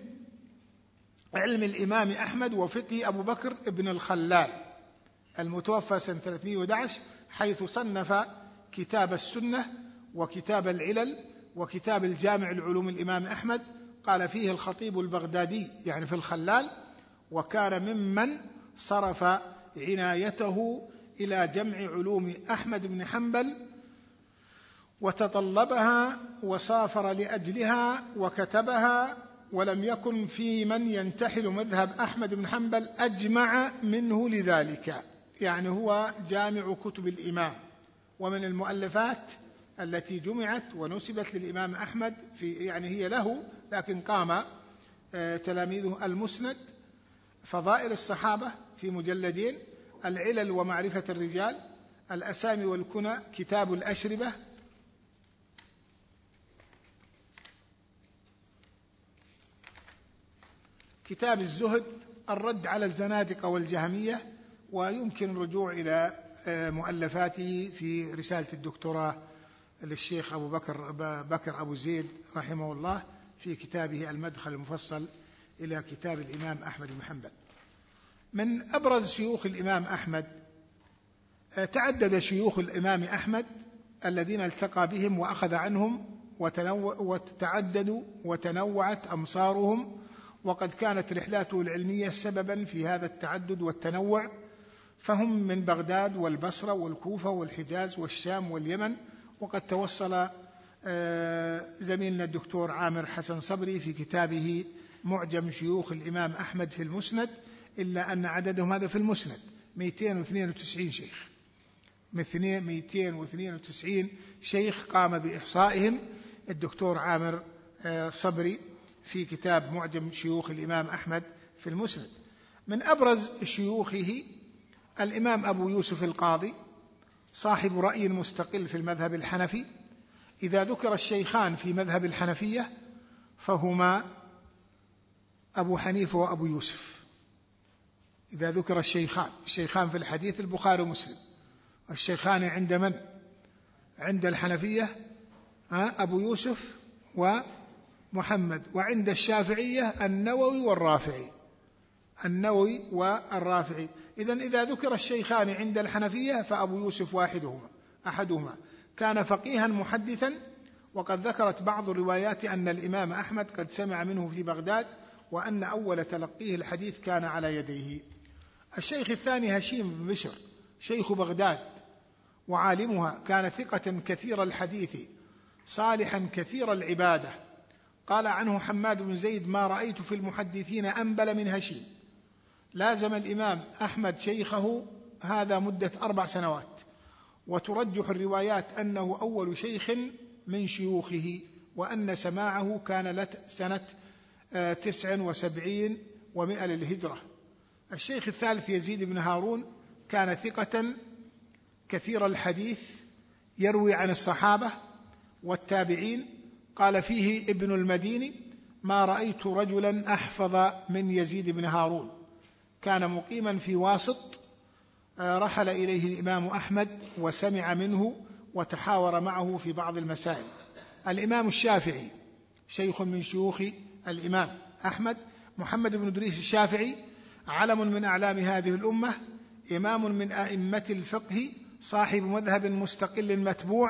علم الإمام أحمد وفقه أبو بكر ابن الخلال المتوفى سنة ثلاثمائة وأحد عشر، حيث صنف كتاب السنة وكتاب العلل وكتاب الجامع العلوم الإمام أحمد. قال فيه الخطيب البغدادي يعني في الخلال، وكان ممن صرف عنايته إلى جمع علوم أحمد بن حنبل وتطلبها وسافر لأجلها وكتبها، ولم يكن في من ينتحل مذهب أحمد بن حنبل أجمع منه لذلك. يعني هو جامع كتب الإمام، ومن المؤلفات التي جمعت ونسبت للإمام أحمد في يعني هي له، لكن قام تلاميذه: المسند، فضائل الصحابة في مجلدين، العلل ومعرفة الرجال، الأسامي والكنى، كتاب الأشربة، كتاب الزهد، الرد على الزنادقة والجهمية. ويمكن الرجوع إلى مؤلفاته في رسالة الدكتوراه للشيخ أبو بكر بكر أبو زيد رحمه الله في كتابه المدخل المفصل إلى كتاب الإمام أحمد بن حنبل. من أبرز شيوخ الإمام أحمد، تعدد شيوخ الإمام أحمد الذين التقى بهم وأخذ عنهم وتعددوا وتنوعت أمصارهم، وقد كانت رحلاته العلمية سببا في هذا التعدد والتنوع، فهم من بغداد والبصرة والكوفة والحجاز والشام واليمن. وقد توصل زميلنا الدكتور عامر حسن صبري في كتابه معجم شيوخ الإمام أحمد في المسند، إلا أن عددهم هذا في المسند مئتين واثنين وتسعين شيخ، مئتين واثنين وتسعين شيخ قام بإحصائهم الدكتور عامر صبري في كتاب معجم شيوخ الإمام أحمد في المسند. من أبرز شيوخه الإمام أبو يوسف القاضي، صاحب رأي مستقل في المذهب الحنفي. إذا ذكر الشيخان في مذهب الحنفية فهما أبو حنيفة وأبو يوسف. إذا ذكر الشيخان الشيخان في الحديث البخاري ومسلم، الشيخان عند من؟ عند الحنفية أبو يوسف ومحمد، وعند الشافعية النووي والرافعي، النووي والرافعي. إذن إذا ذكر الشيخان عند الحنفية فأبو يوسف واحدهما أحدهما، كان فقيها محدثا، وقد ذكرت بعض الروايات أن الإمام أحمد قد سمع منه في بغداد، وأن أول تلقيه الحديث كان على يديه. الشيخ الثاني هشيم بن بشر، شيخ بغداد وعالمها، كان ثقة كثير الحديث صالحا كثير العبادة. قال عنه حماد بن زيد: ما رأيت في المحدثين أنبل من هشيم. لازم الإمام أحمد شيخه هذا مدة أربع سنوات، وترجح الروايات أنه أول شيخ من شيوخه، وأن سماعه كان سنة تسع وسبعين ومئة للهجرة. الشيخ الثالث يزيد بن هارون، كان ثقة كثير الحديث، يروي عن الصحابة والتابعين. قال فيه ابن المديني: ما رأيت رجلا أحفظ من يزيد بن هارون. كان مقيما في واسط، رحل إليه الإمام أحمد وسمع منه وتحاور معه في بعض المسائل. الإمام الشافعي، شيخ من شيوخ الإمام أحمد، محمد بن إدريس الشافعي، علم من أعلام هذه الأمة، إمام من أئمة الفقه، صاحب مذهب مستقل متبوع،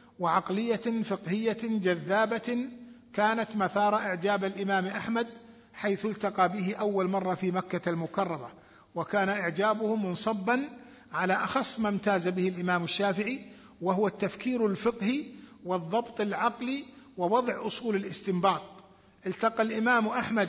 وعقلية فقهية جذابة كانت مثار إعجاب الإمام أحمد، حيث التقى به أول مرة في مكة المكرمة، وكان إعجابه منصبا على أخص ما امتاز به الإمام الشافعي، وهو التفكير الفقهي والضبط العقلي ووضع أصول الاستنباط. التقى الإمام أحمد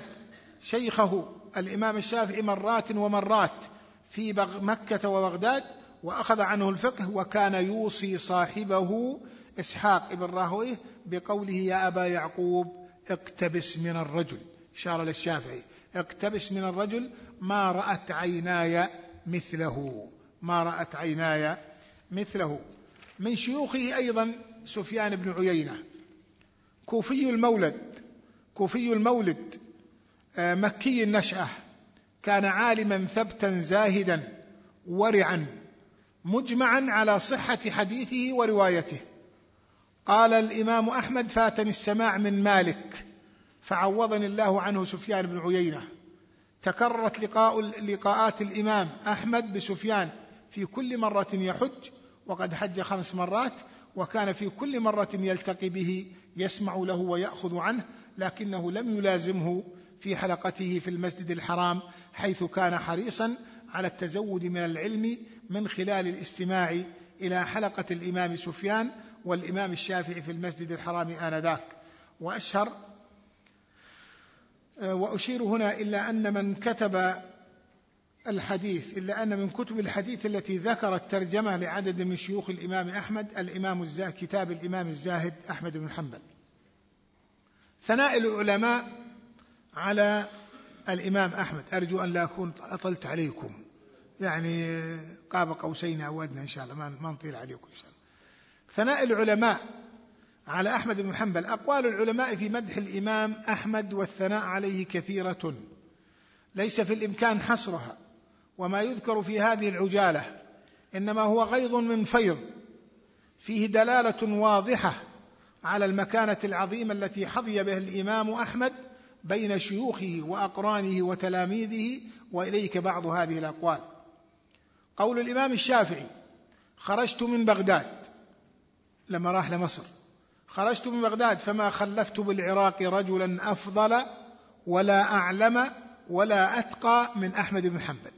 شيخه الإمام الشافعي مرات ومرات في مكة وبغداد، وأخذ عنه الفقه، وكان يوصي صاحبه إسحاق بن راهويه بقوله: يا أبا يعقوب اقتبس من الرجل، إشارة للشافعي، اقتبس من الرجل ما رأت عيناي مثله، ما رأت عيناي مثله. من شيوخه أيضا سفيان بن عيينة، كوفي المولد كوفي المولد مكي النشأة، كان عالما ثبتا زاهدا ورعا مجمعا على صحة حديثه وروايته. قال الإمام أحمد: فاتني السماع من مالك فعوضني الله عنه سفيان بن عيينة. تكررت لقاء لقاءات الإمام أحمد بسفيان في كل مرة يحج، وقد حج خمس مرات، وكان في كل مرة يلتقي به يسمع له ويأخذ عنه، لكنه لم يلازمه في حلقته في المسجد الحرام، حيث كان حريصا على التزود من العلم من خلال الاستماع إلى حلقة الإمام سفيان والإمام الشافعي في المسجد الحرام آنذاك. وأشهر وأشير هنا إلا أن من كتب الحديث إلا أن من كتب الحديث التي ذكرت ترجمة لعدد من شيوخ الإمام أحمد الإمام الزاهد، كتاب الإمام الزاهد أحمد بن حنبل. ثناء العلماء على الإمام أحمد، أرجو أن لا أكون أطلت عليكم، يعني قاب قوسين أو أدنى إن شاء الله، ما نطيل عليكم إن شاء الله. ثناء العلماء على أحمد بن حنبل. أقوال العلماء في مدح الإمام أحمد والثناء عليه كثيرة ليس في الإمكان حصرها، وما يذكر في هذه العجالة إنما هو غيض من فيض فيه دلالة واضحة على المكانة العظيمة التي حظي بها الإمام أحمد بين شيوخه وأقرانه وتلاميذه. وإليك بعض هذه الأقوال. قول الإمام الشافعي: خرجت من بغداد، لما راح لمصر: خرجت من بغداد فما خلفت بالعراق رجلا أفضل ولا أعلم ولا أتقى من أحمد بن حنبل.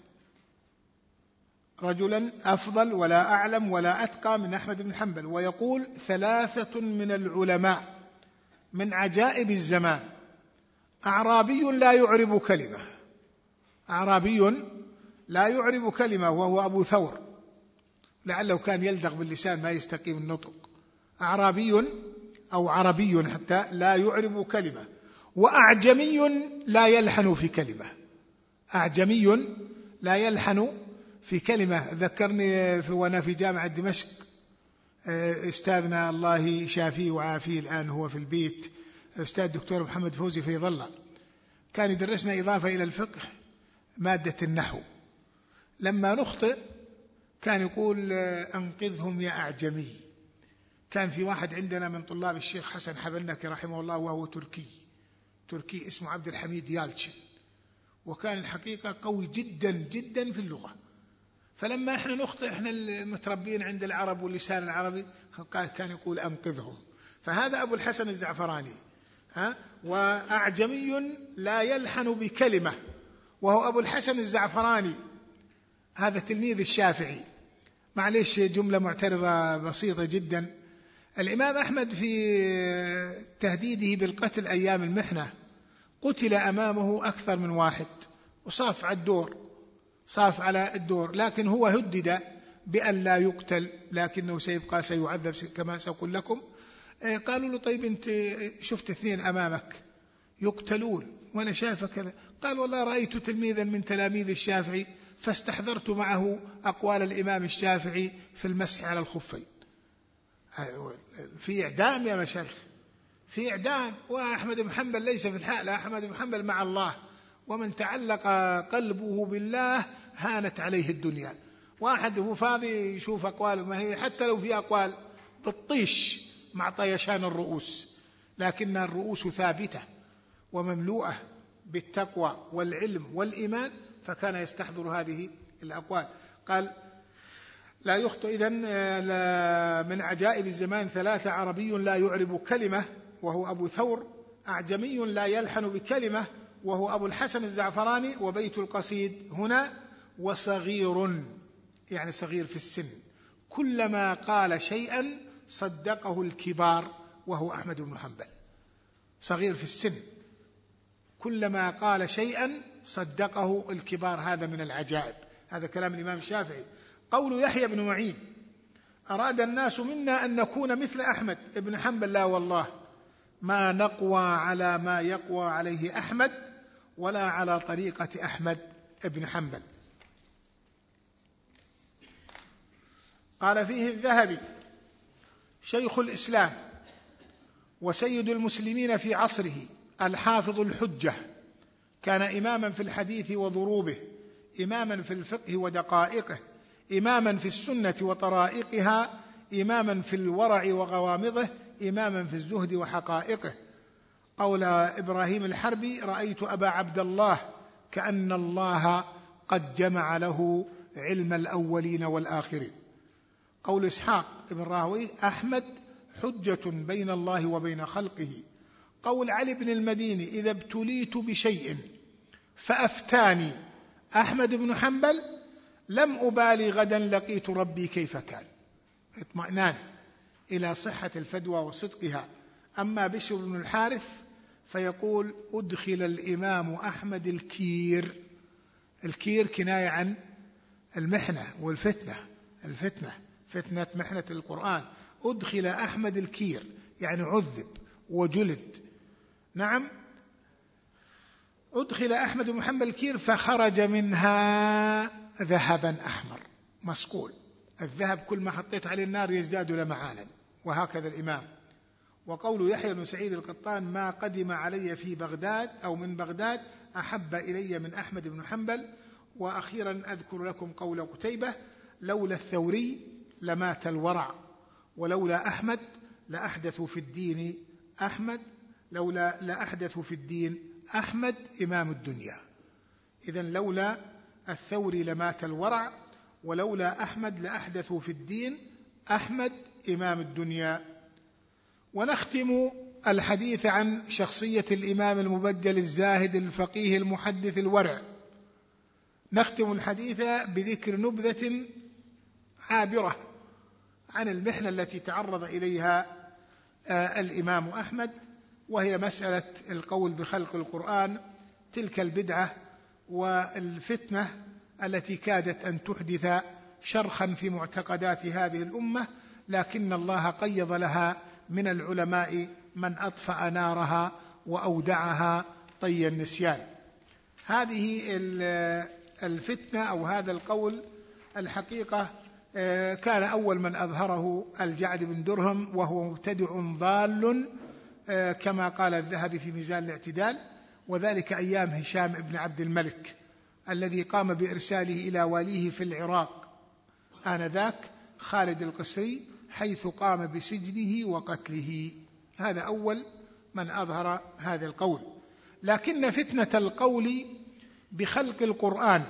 رجلا أفضل ولا أعلم ولا أتقى من أحمد بن حنبل. ويقول: ثلاثة من العلماء من عجائب الزمان: أعرابي لا يعرب كلمة، أعرابي لا يعرب كلمة وهو أبو ثور، لعله كان يلدغ باللسان ما يستقيم النطق. أعرابي أو عربي حتى لا يعرب كلمة، وأعجمي لا يلحن في كلمة، أعجمي لا يلحن في كلمة. ذكرني وأنا في جامعة دمشق أستاذنا الله شافيه وعافيه الآن هو في البيت، الأستاذ الدكتور محمد فوزي فيض الله، كان يدرسنا إضافة إلى الفقه مادة النحو. لما نخطئ كان يقول: أنقذهم يا أعجمي. كان في واحد عندنا من طلاب الشيخ حسن حبلنك رحمه الله وهو تركي تركي اسمه عبد الحميد يالتشن، وكان الحقيقة قوي جدا جدا في اللغة. فلما احنا نخطئ، احنا المتربين عند العرب واللسان العربي، كان يقول: أنقذهم. فهذا أبو الحسن الزعفراني، ها وأعجمي لا يلحن بكلمة، وهو أبو الحسن الزعفراني، هذا تلميذ الشافعي. معليش جملة معترضة بسيطة جدا. الإمام أحمد في تهديده بالقتل أيام المحنة قتل أمامه أكثر من واحد، وصاف على الدور صاف على الدور لكن هو هدد بأن لا يقتل، لكنه سيبقى سيعذب كما سأقول لكم. قالوا له: طيب أنت شفت اثنين أمامك يقتلون وأنا شايفك كذا. قال: والله رأيت تلميذا من تلاميذ الشافعي فاستحضرت معه أقوال الإمام الشافعي في المسح على الخفين. في إعدام يا مشايخ، في إعدام. وأحمد بن حنبل ليس في الحال، أحمد بن حنبل مع الله، ومن تعلق قلبه بالله هانت عليه الدنيا. واحد هو فاضي يشوف أقوال، ما هي حتى لو في أقوال بالطيش مع طيشان الرؤوس، لكن الرؤوس ثابتة ومملوءة بالتقوى والعلم والإيمان، فكان يستحضر هذه الأقوال. قال: لا يخطئ إذن من عجائب الزمان ثلاثة: عربي لا يعرب كلمة وهو أبو ثور، أعجمي لا يلحن بكلمة وهو أبو الحسن الزعفراني، وبيت القصيد هنا: وصغير، يعني صغير في السن، كلما قال شيئا صدقه الكبار وهو أحمد بن حنبل. صغير في السن كلما قال شيئا صدقه الكبار، هذا من العجائب. هذا كلام الإمام الشافعي. قول يحيى بن معين: أراد الناس منا أن نكون مثل أحمد بن حنبل. لا والله، ما نقوى على ما يقوى عليه أحمد ولا على طريقة أحمد بن حنبل. قال فيه الذهبي: شيخ الإسلام وسيد المسلمين في عصره، الحافظ الحجة، كان إماما في الحديث وضروبه، إماما في الفقه ودقائقه، إماما في السنة وطرائقها، إماما في الورع وغوامضه، إماما في الزهد وحقائقه. قول إبراهيم الحربي: رأيت أبا عبد الله كأن الله قد جمع له علم الأولين والآخرين. قول إسحاق بن راهويه: أحمد حجة بين الله وبين خلقه. قول علي بن المديني: إذا ابتليت بشيء فأفتاني أحمد بن حنبل لم أبالي غدا لقيت ربي كيف كان. اطمئنان إلى صحة الفتوى وصدقها. أما بشر بن الحارث فيقول: أدخل الإمام أحمد الكير. الكير كناية عن المحنة والفتنة، الفتنة فتنة محنة القرآن. أدخل أحمد الكير يعني عذب وجلد. نعم، أدخل أحمد بن محمد الكير فخرج منها ذهبا أحمر مصقول. الذهب كل ما حطيت عليه النار يزداد لمعانا، وهكذا الإمام. وقول يحيى بن سعيد القطان: ما قدم علي في بغداد أو من بغداد أحب إلي من أحمد بن حنبل. وأخيرا أذكر لكم قول قتيبة: لولا الثوري لمات الورع، ولولا أحمد لأحدثوا في الدين أحمد لولا لأحدثوا في الدين أحمد إمام الدنيا. إذن لولا الثوري لمات الورع، ولولا أحمد لأحدثوا في الدين أحمد إمام الدنيا. ونختم الحديث عن شخصية الإمام المبجل الزاهد الفقيه المحدث الورع. نختم الحديث بذكر نبذة عابرة عن المحنة التي تعرض إليها الإمام أحمد، وهي مسألة القول بخلق القرآن، تلك البدعة والفتنة التي كادت أن تحدث شرخا في معتقدات هذه الأمة، لكن الله قيض لها من العلماء من أطفأ نارها وأودعها طي النسيان. هذه الفتنة أو هذا القول الحقيقة كان أول من أظهره الجعد بن درهم، وهو مبتدع ضال كما قال الذهبي في ميزان الاعتدال، وذلك أيام هشام بن عبد الملك الذي قام بإرساله إلى واليه في العراق آنذاك خالد القسري، حيث قام بسجنه وقتله. هذا أول من أظهر هذا القول. لكن فتنة القول بخلق القرآن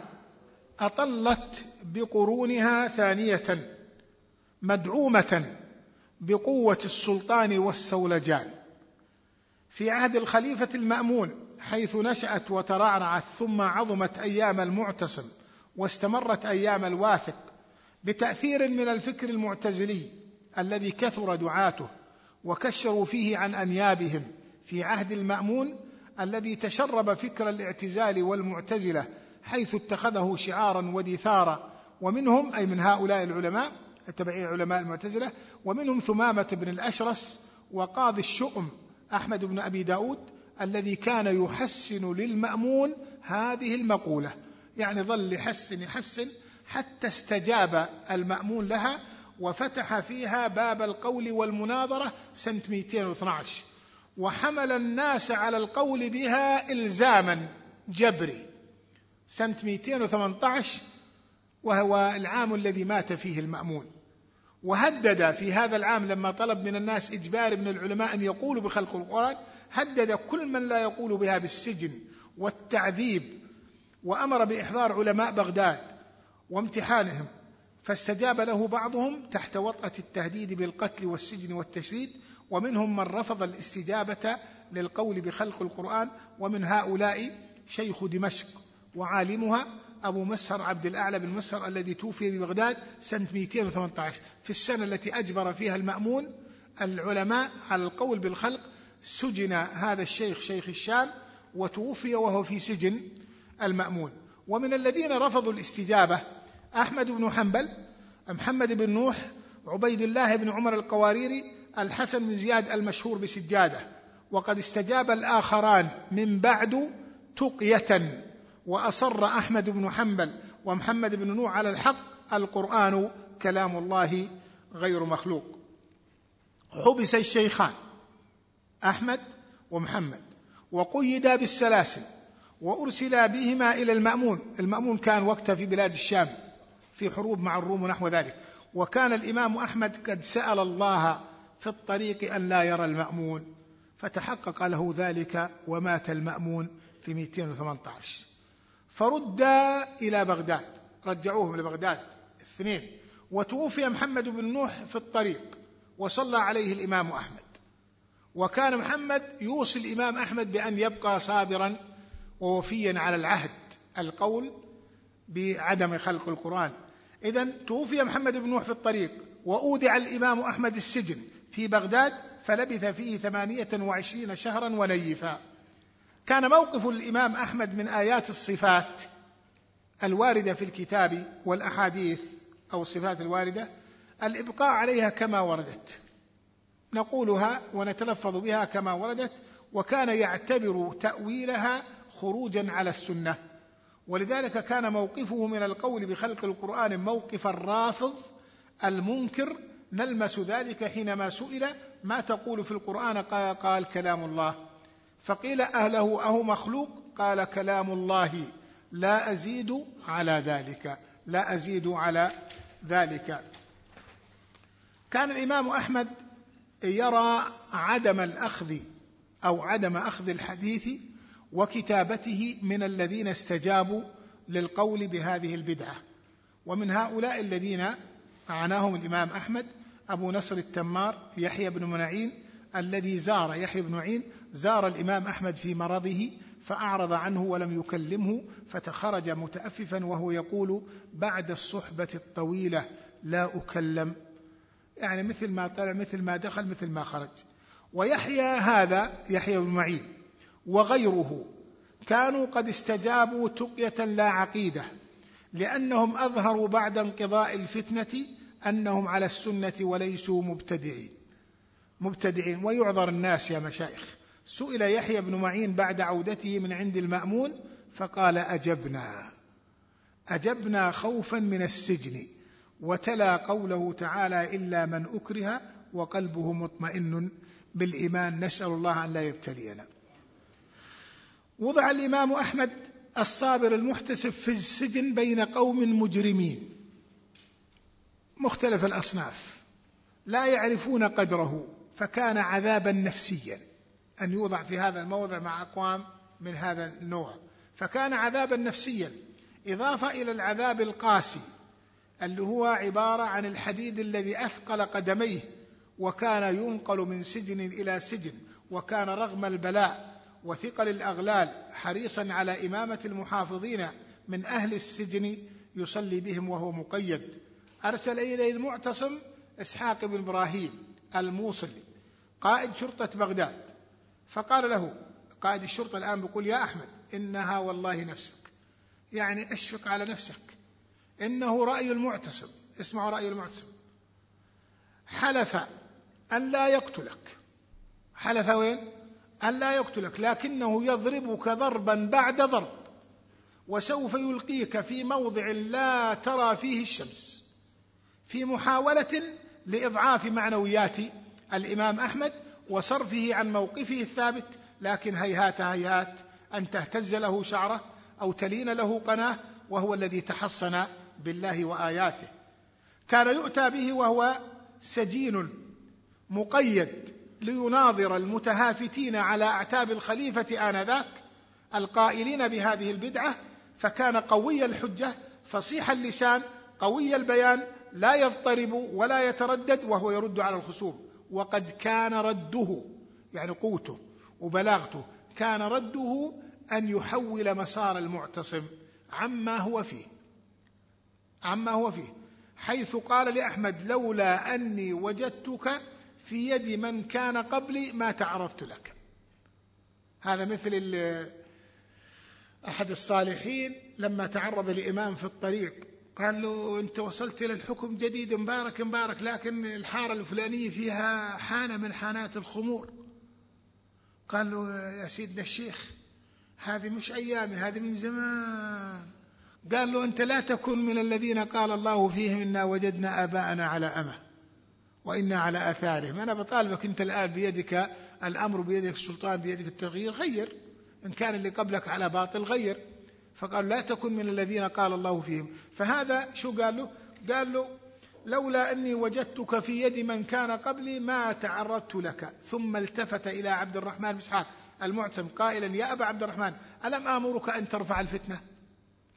أطلت بقرونها ثانية، مدعومة بقوة السلطان والسولجان في عهد الخليفة المأمون، حيث نشأت وترعرعت ثم عظمت أيام المعتصم واستمرت أيام الواثق، بتأثير من الفكر المعتزلي الذي كثر دعاته وكشروا فيه عن أنيابهم في عهد المأمون، الذي تشرب فكر الاعتزال والمعتزلة حيث اتخذه شعارا ودثارا. ومنهم أي من هؤلاء العلماء التبعي علماء المعتزلة، ومنهم ثمامة بن الأشرس وقاضي الشؤم أحمد بن أبي داود الذي كان يحسن للمأمون هذه المقولة، يعني ظل يحسن يحسن حتى استجاب المأمون لها وفتح فيها باب القول والمناظرة سنة مئتين واثني عشر، وحمل الناس على القول بها إلزاما جبري سنة مئتين وثمانية عشر، وهو العام الذي مات فيه المأمون. وهدد في هذا العام لما طلب من الناس إجبار من العلماء أن يقولوا بخلق القرآن، هدد كل من لا يقول بها بالسجن والتعذيب، وأمر بإحضار علماء بغداد وامتحانهم، فاستجاب له بعضهم تحت وطأة التهديد بالقتل والسجن والتشريد، ومنهم من رفض الاستجابة للقول بخلق القرآن، ومن هؤلاء شيخ دمشق وعالمها أبو مسهر عبد الأعلى بن مسهر الذي توفي ببغداد سنة مئتين وثمانية عشر، في السنة التي أجبر فيها المأمون العلماء على القول بالخلق. سجن هذا الشيخ شيخ الشام وتوفي وهو في سجن المأمون. ومن الذين رفضوا الاستجابة أحمد بن حنبل، محمد بن نوح، عبيد الله بن عمر القواريري، الحسن بن زياد المشهور بسجادة. وقد استجاب الآخران من بعد تقية، وأصر أحمد بن حنبل ومحمد بن نوح على الحق، القرآن كلام الله غير مخلوق. حبس الشيخان أحمد ومحمد وقيدا بالسلاسل وأرسلا بهما إلى المأمون. المأمون كان وقتها في بلاد الشام في حروب مع الروم ونحو ذلك، وكان الإمام أحمد قد سأل الله في الطريق أن لا يرى المأمون، فتحقق له ذلك ومات المأمون في مئتين وثمانية عشر، فرد إلى بغداد، رجعوهم لبغداد الاثنين، وتوفي محمد بن نوح في الطريق وصلى عليه الإمام أحمد. وكان محمد يوصي الإمام أحمد بأن يبقى صابرا ووفيا على العهد، القول بعدم خلق القرآن. إذن توفي محمد بن نوح في الطريق، وأودع الإمام أحمد السجن في بغداد، فلبث فيه ثمانية وعشرين شهرا ونيفا. كان موقف الإمام أحمد من آيات الصفات الواردة في الكتاب والأحاديث أو الصفات الواردة الإبقاء عليها كما وردت، نقولها ونتلفظ بها كما وردت، وكان يعتبر تأويلها خروجا على السنة. ولذلك كان موقفه من القول بخلق القرآن موقف الرافض المنكر، نلمس ذلك حينما سئل ما تقول في القرآن؟ قال, قال كلام الله. فقيل أهله أهو مخلوق؟ قال كلام الله لا أزيد على ذلك، لا أزيد على ذلك. كان الإمام أحمد يرى عدم الأخذ أو عدم أخذ الحديث وكتابته من الذين استجابوا للقول بهذه البدعة، ومن هؤلاء الذين عناهم الإمام أحمد أبو نصر التمار يحيى بن معين، الذي زار يحيى بن معين زار الإمام أحمد في مرضه فأعرض عنه ولم يكلمه، فتخرج متأففا وهو يقول بعد الصحبة الطويلة لا أكلم، يعني مثل ما طلع مثل ما دخل مثل ما خرج. ويحيى هذا يحيى بن معين وغيره كانوا قد استجابوا تقية لا عقيدة، لأنهم أظهروا بعد انقضاء الفتنة أنهم على السنة وليسوا مبتدعين مبتدعين ويعذر الناس يا مشايخ. سئل يحيى بن معين بعد عودته من عند المأمون فقال أجبنا أجبنا خوفا من السجن، وتلا قوله تعالى إلا من أكره وقلبه مطمئن بالإيمان، نسأل الله أن لا يبتلينا. وضع الإمام أحمد الصابر المحتسب في السجن بين قوم مجرمين مختلف الأصناف لا يعرفون قدره، فكان عذابا نفسيا أن يوضع في هذا الموضع مع أقوام من هذا النوع، فكان عذابا نفسيا، إضافة إلى العذاب القاسي اللي هو عبارة عن الحديد الذي أثقل قدميه، وكان ينقل من سجن إلى سجن، وكان رغم البلاء وثقل الأغلال حريصا على إمامة المحافظين من أهل السجن يصلي بهم وهو مقيد. أرسل إليه المعتصم إسحاق بن إبراهيم الموصلي قائد شرطة بغداد، فقال له قائد الشرطة الآن بيقول يا أحمد إنها والله نفسك، يعني أشفق على نفسك، إنه رأي المعتصم، اسمعوا رأي المعتصم، حلف أن لا يقتلك، حلف وين؟ أن لا يقتلك، لكنه يضربك ضربا بعد ضرب، وسوف يلقيك في موضع لا ترى فيه الشمس، في محاولة لإضعاف معنويات الإمام أحمد وصرفه عن موقفه الثابت، لكن هيهات هيهات أن تهتز له شعره أو تلين له قناه، وهو الذي تحصن بالله وآياته. كان يؤتى به وهو سجين مقيد ليناظر المتهافتين على أعتاب الخليفة آنذاك القائلين بهذه البدعة، فكان قوي الحجة فصيح اللسان قوي البيان لا يضطرب ولا يتردد وهو يرد على الخصوم. وقد كان رده، يعني قوته وبلاغته، كان رده أن يحول مسار المعتصم عما هو فيه عما هو فيه حيث قال لأحمد لولا أني وجدتك في يد من كان قبلي ما تعرفت لك. هذا مثل أحد الصالحين لما تعرض لإمام في الطريق قال له أنت وصلت إلى الحكم جديد مبارك مبارك، لكن الحارة الفلانية فيها حانة من حانات الخمور. قال له يا سيدنا الشيخ هذه مش أيامي، هذه من زمان. قال له أنت لا تكن من الذين قال الله فيهم إنا وجدنا آباءنا على أمة وإنا على آثارهم. أنا بطالبك أنت الآن بيدك الأمر، بيدك السلطان، بيدك التغيير، غير. إن كان اللي قبلك على باطل غير. فقال لا تكن من الذين قال الله فيهم. فهذا شو قال له؟ قال له لولا أني وجدتك في يد من كان قبلي ما تعرضت لك. ثم التفت إلى عبد الرحمن بن إسحاق المعتصم قائلا يا أبا عبد الرحمن ألم آمرك أن ترفع الفتنة؟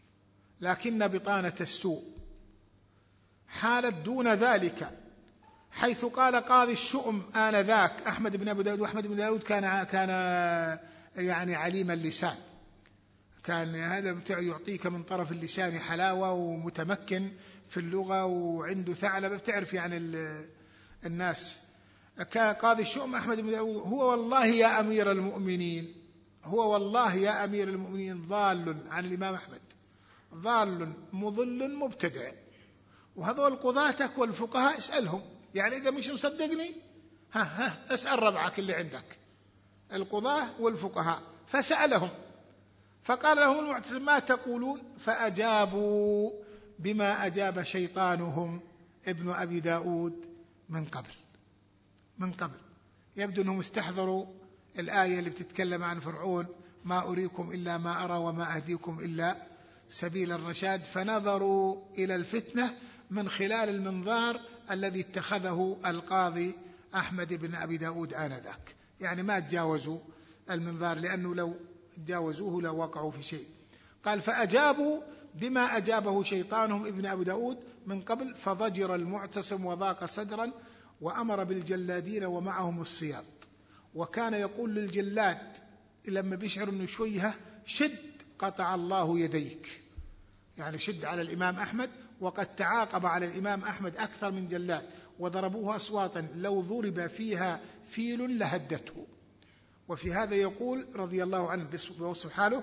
لكن بطانة السوء حالت دون ذلك حيث قال قاضي الشؤم آنذاك أحمد بن أبي داود، وأحمد بن داود كان كان يعني عليم اللسان، كان هذا يعطيك من طرف اللسان حلاوة، ومتمكن في اللغة، وعنده ثعلبة، بتعرف يعني الناس. قاضي الشؤم أحمد بن داود: هو والله يا أمير المؤمنين، هو والله يا أمير المؤمنين ضال عن الإمام أحمد، ضال مضل مبتدع. وهذول قضاتك والفقهاء اسألهم، يعني إذا مش مصدقني ها ها اسأل ربعك اللي عندك، القضاة والفقهاء. فسألهم فقال لهم المعتصم: ما تقولون؟ فأجابوا بما أجاب شيطانهم ابن أبي داود من قبل من قبل يبدو أنهم استحضروا الآية اللي بتتكلم عن فرعون: ما أريكم إلا ما أرى وما أهديكم إلا سبيل الرشاد، فنظروا إلى الفتنة من خلال المنظار الذي اتخذه القاضي أحمد بن أبي داود آنذاك، يعني ما تجاوزوا المنظار، لأنه لو تجاوزوه لوقعوا في شيء. قال: فأجابوا بما أجابه شيطانهم ابن أبي داود من قبل، فضجر المعتصم وضاق صدرا، وأمر بالجلادين ومعهم الصياد. وكان يقول للجلاد لما بيشعر أنه شويها: شد قطع الله يديك، يعني شد على الإمام أحمد. وقد تعاقب على الإمام أحمد أكثر من جلاد وضربوه أصواتا لو ضرب فيها فيل لهدته. وفي هذا يقول رضي الله عنه بوصف حاله: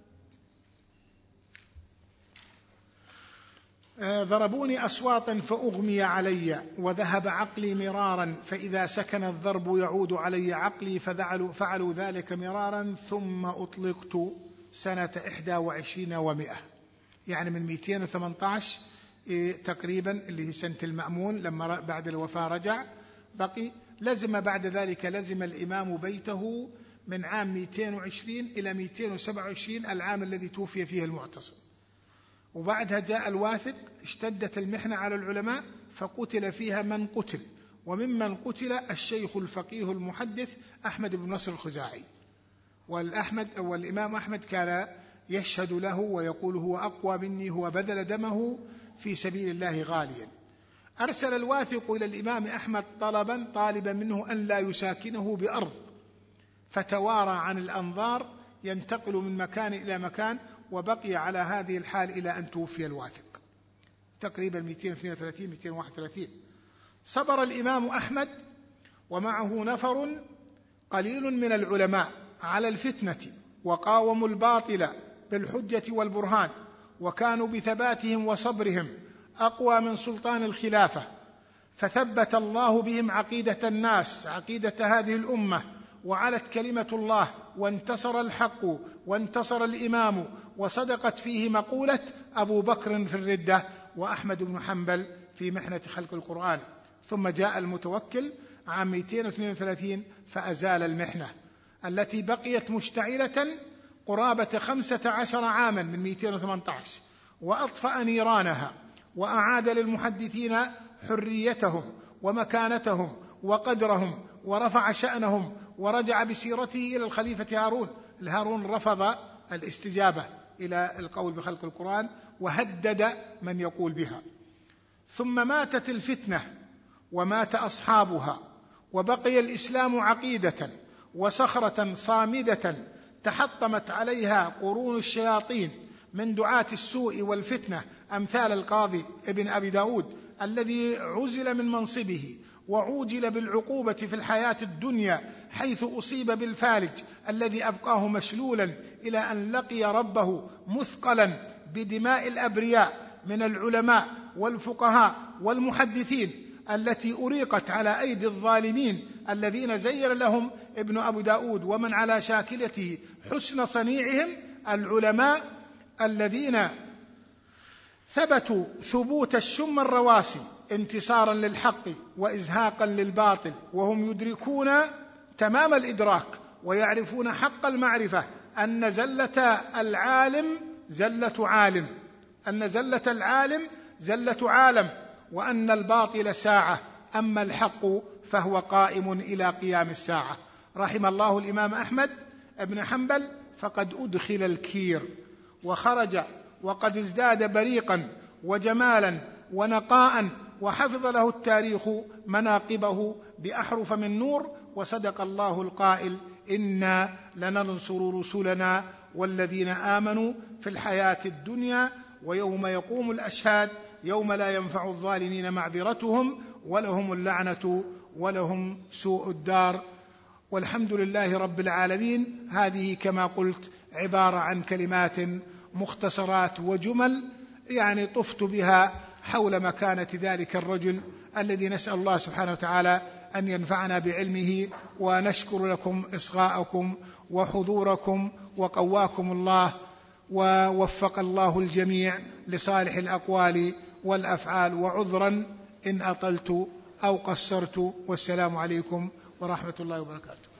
ضربوني أصواتا فأغمي علي، وذهب عقلي مرارا، فإذا سكن الضرب يعود علي عقلي، ففعلوا فعلوا ذلك مرارا، ثم أطلقت سنة إحدى وعشرين ومئة، يعني من مئتين وثمانية عشر تقريبا، اللي هي سنة المأمون، لما بعد الوفاة رجع بقي. لزم بعد ذلك لزم الإمام بيته من عام مئتين وعشرين إلى مئتين وسبعة وعشرين، العام الذي توفي فيه المعتصم. وبعدها جاء الواثق، اشتدت المحنة على العلماء، فقتل فيها من قتل، وممن قتل الشيخ الفقيه المحدث أحمد بن نصر الخزاعي. والأحمد أو الإمام أحمد كان يشهد له ويقول: هو أقوى مني، هو بذل دمه في سبيل الله غاليا. أرسل الواثق إلى الإمام أحمد طلبا طالبا منه أن لا يساكنه بأرض، فتوارى عن الأنظار، ينتقل من مكان إلى مكان، وبقي على هذه الحال إلى أن توفي الواثق تقريبا مئتين واثنين وثلاثين مئتين وواحد وثلاثين. صبر الإمام أحمد ومعه نفر قليل من العلماء على الفتنة، وقاوموا الباطل بالحجة والبرهان، وكانوا بثباتهم وصبرهم أقوى من سلطان الخلافة، فثبت الله بهم عقيدة الناس، عقيدة هذه الأمة، وعلت كلمة الله، وانتصر الحق، وانتصر الإمام، وصدقت فيه مقولة أبو بكر في الردة وأحمد بن حنبل في محنة خلق القرآن. ثم جاء المتوكل عام مئتين واثنين وثلاثين فأزال المحنة التي بقيت مشتعلة قرابة خمسة عشر عاما من مئتين وثمانية عشر، وأطفأ نيرانها، وأعاد للمحدثين حريتهم ومكانتهم وقدرهم، ورفع شأنهم، ورجع بسيرته إلى الخليفة هارون. الهارون رفض الاستجابة إلى القول بخلق القرآن، وهدد من يقول بها. ثم ماتت الفتنة ومات أصحابها، وبقي الإسلام عقيدة وصخرة صامدة تحطمت عليها قرون الشياطين من دعاة السوء والفتنة، أمثال القاضي ابن أبي داود الذي عزل من منصبه وعوجل بالعقوبة في الحياة الدنيا، حيث أصيب بالفالج الذي أبقاه مشلولا إلى أن لقي ربه مثقلا بدماء الأبرياء من العلماء والفقهاء والمحدثين التي أريقت على أيدي الظالمين الذين زين لهم ابن أبي داود ومن على شاكلته حسن صنيعهم، العلماء الذين ثبتوا ثبوت الشم الرواسي انتصارا للحق وإزهاقا للباطل، وهم يدركون تمام الإدراك ويعرفون حق المعرفة أن زلة العالم زلة عالم أن زلة العالم زلة عالم وأن الباطل ساعة، أما الحق فهو قائم إلى قيام الساعة. رحم الله الإمام أحمد ابن حنبل، فقد أدخل الكير وخرج وقد ازداد بريقا وجمالا ونقاء وحفظ له التاريخ مناقبه بأحرف من نور. وصدق الله القائل: إنا لننصر رسلنا والذين آمنوا في الحياة الدنيا ويوم يقوم الأشهاد يوم لا ينفع الظالمين معذرتهم ولهم اللعنة ولهم سوء الدار. والحمد لله رب العالمين. هذه كما قلت عبارة عن كلمات مختصرات وجمل يعني طفت بها حول مكانة ذلك الرجل الذي نسأل الله سبحانه وتعالى أن ينفعنا بعلمه. ونشكر لكم إصغاءكم وحضوركم وقواكم الله، ووفق الله الجميع لصالح الأقوال والأفعال. وعذرا إن أطلت أو قصرت، والسلام عليكم ورحمة الله وبركاته.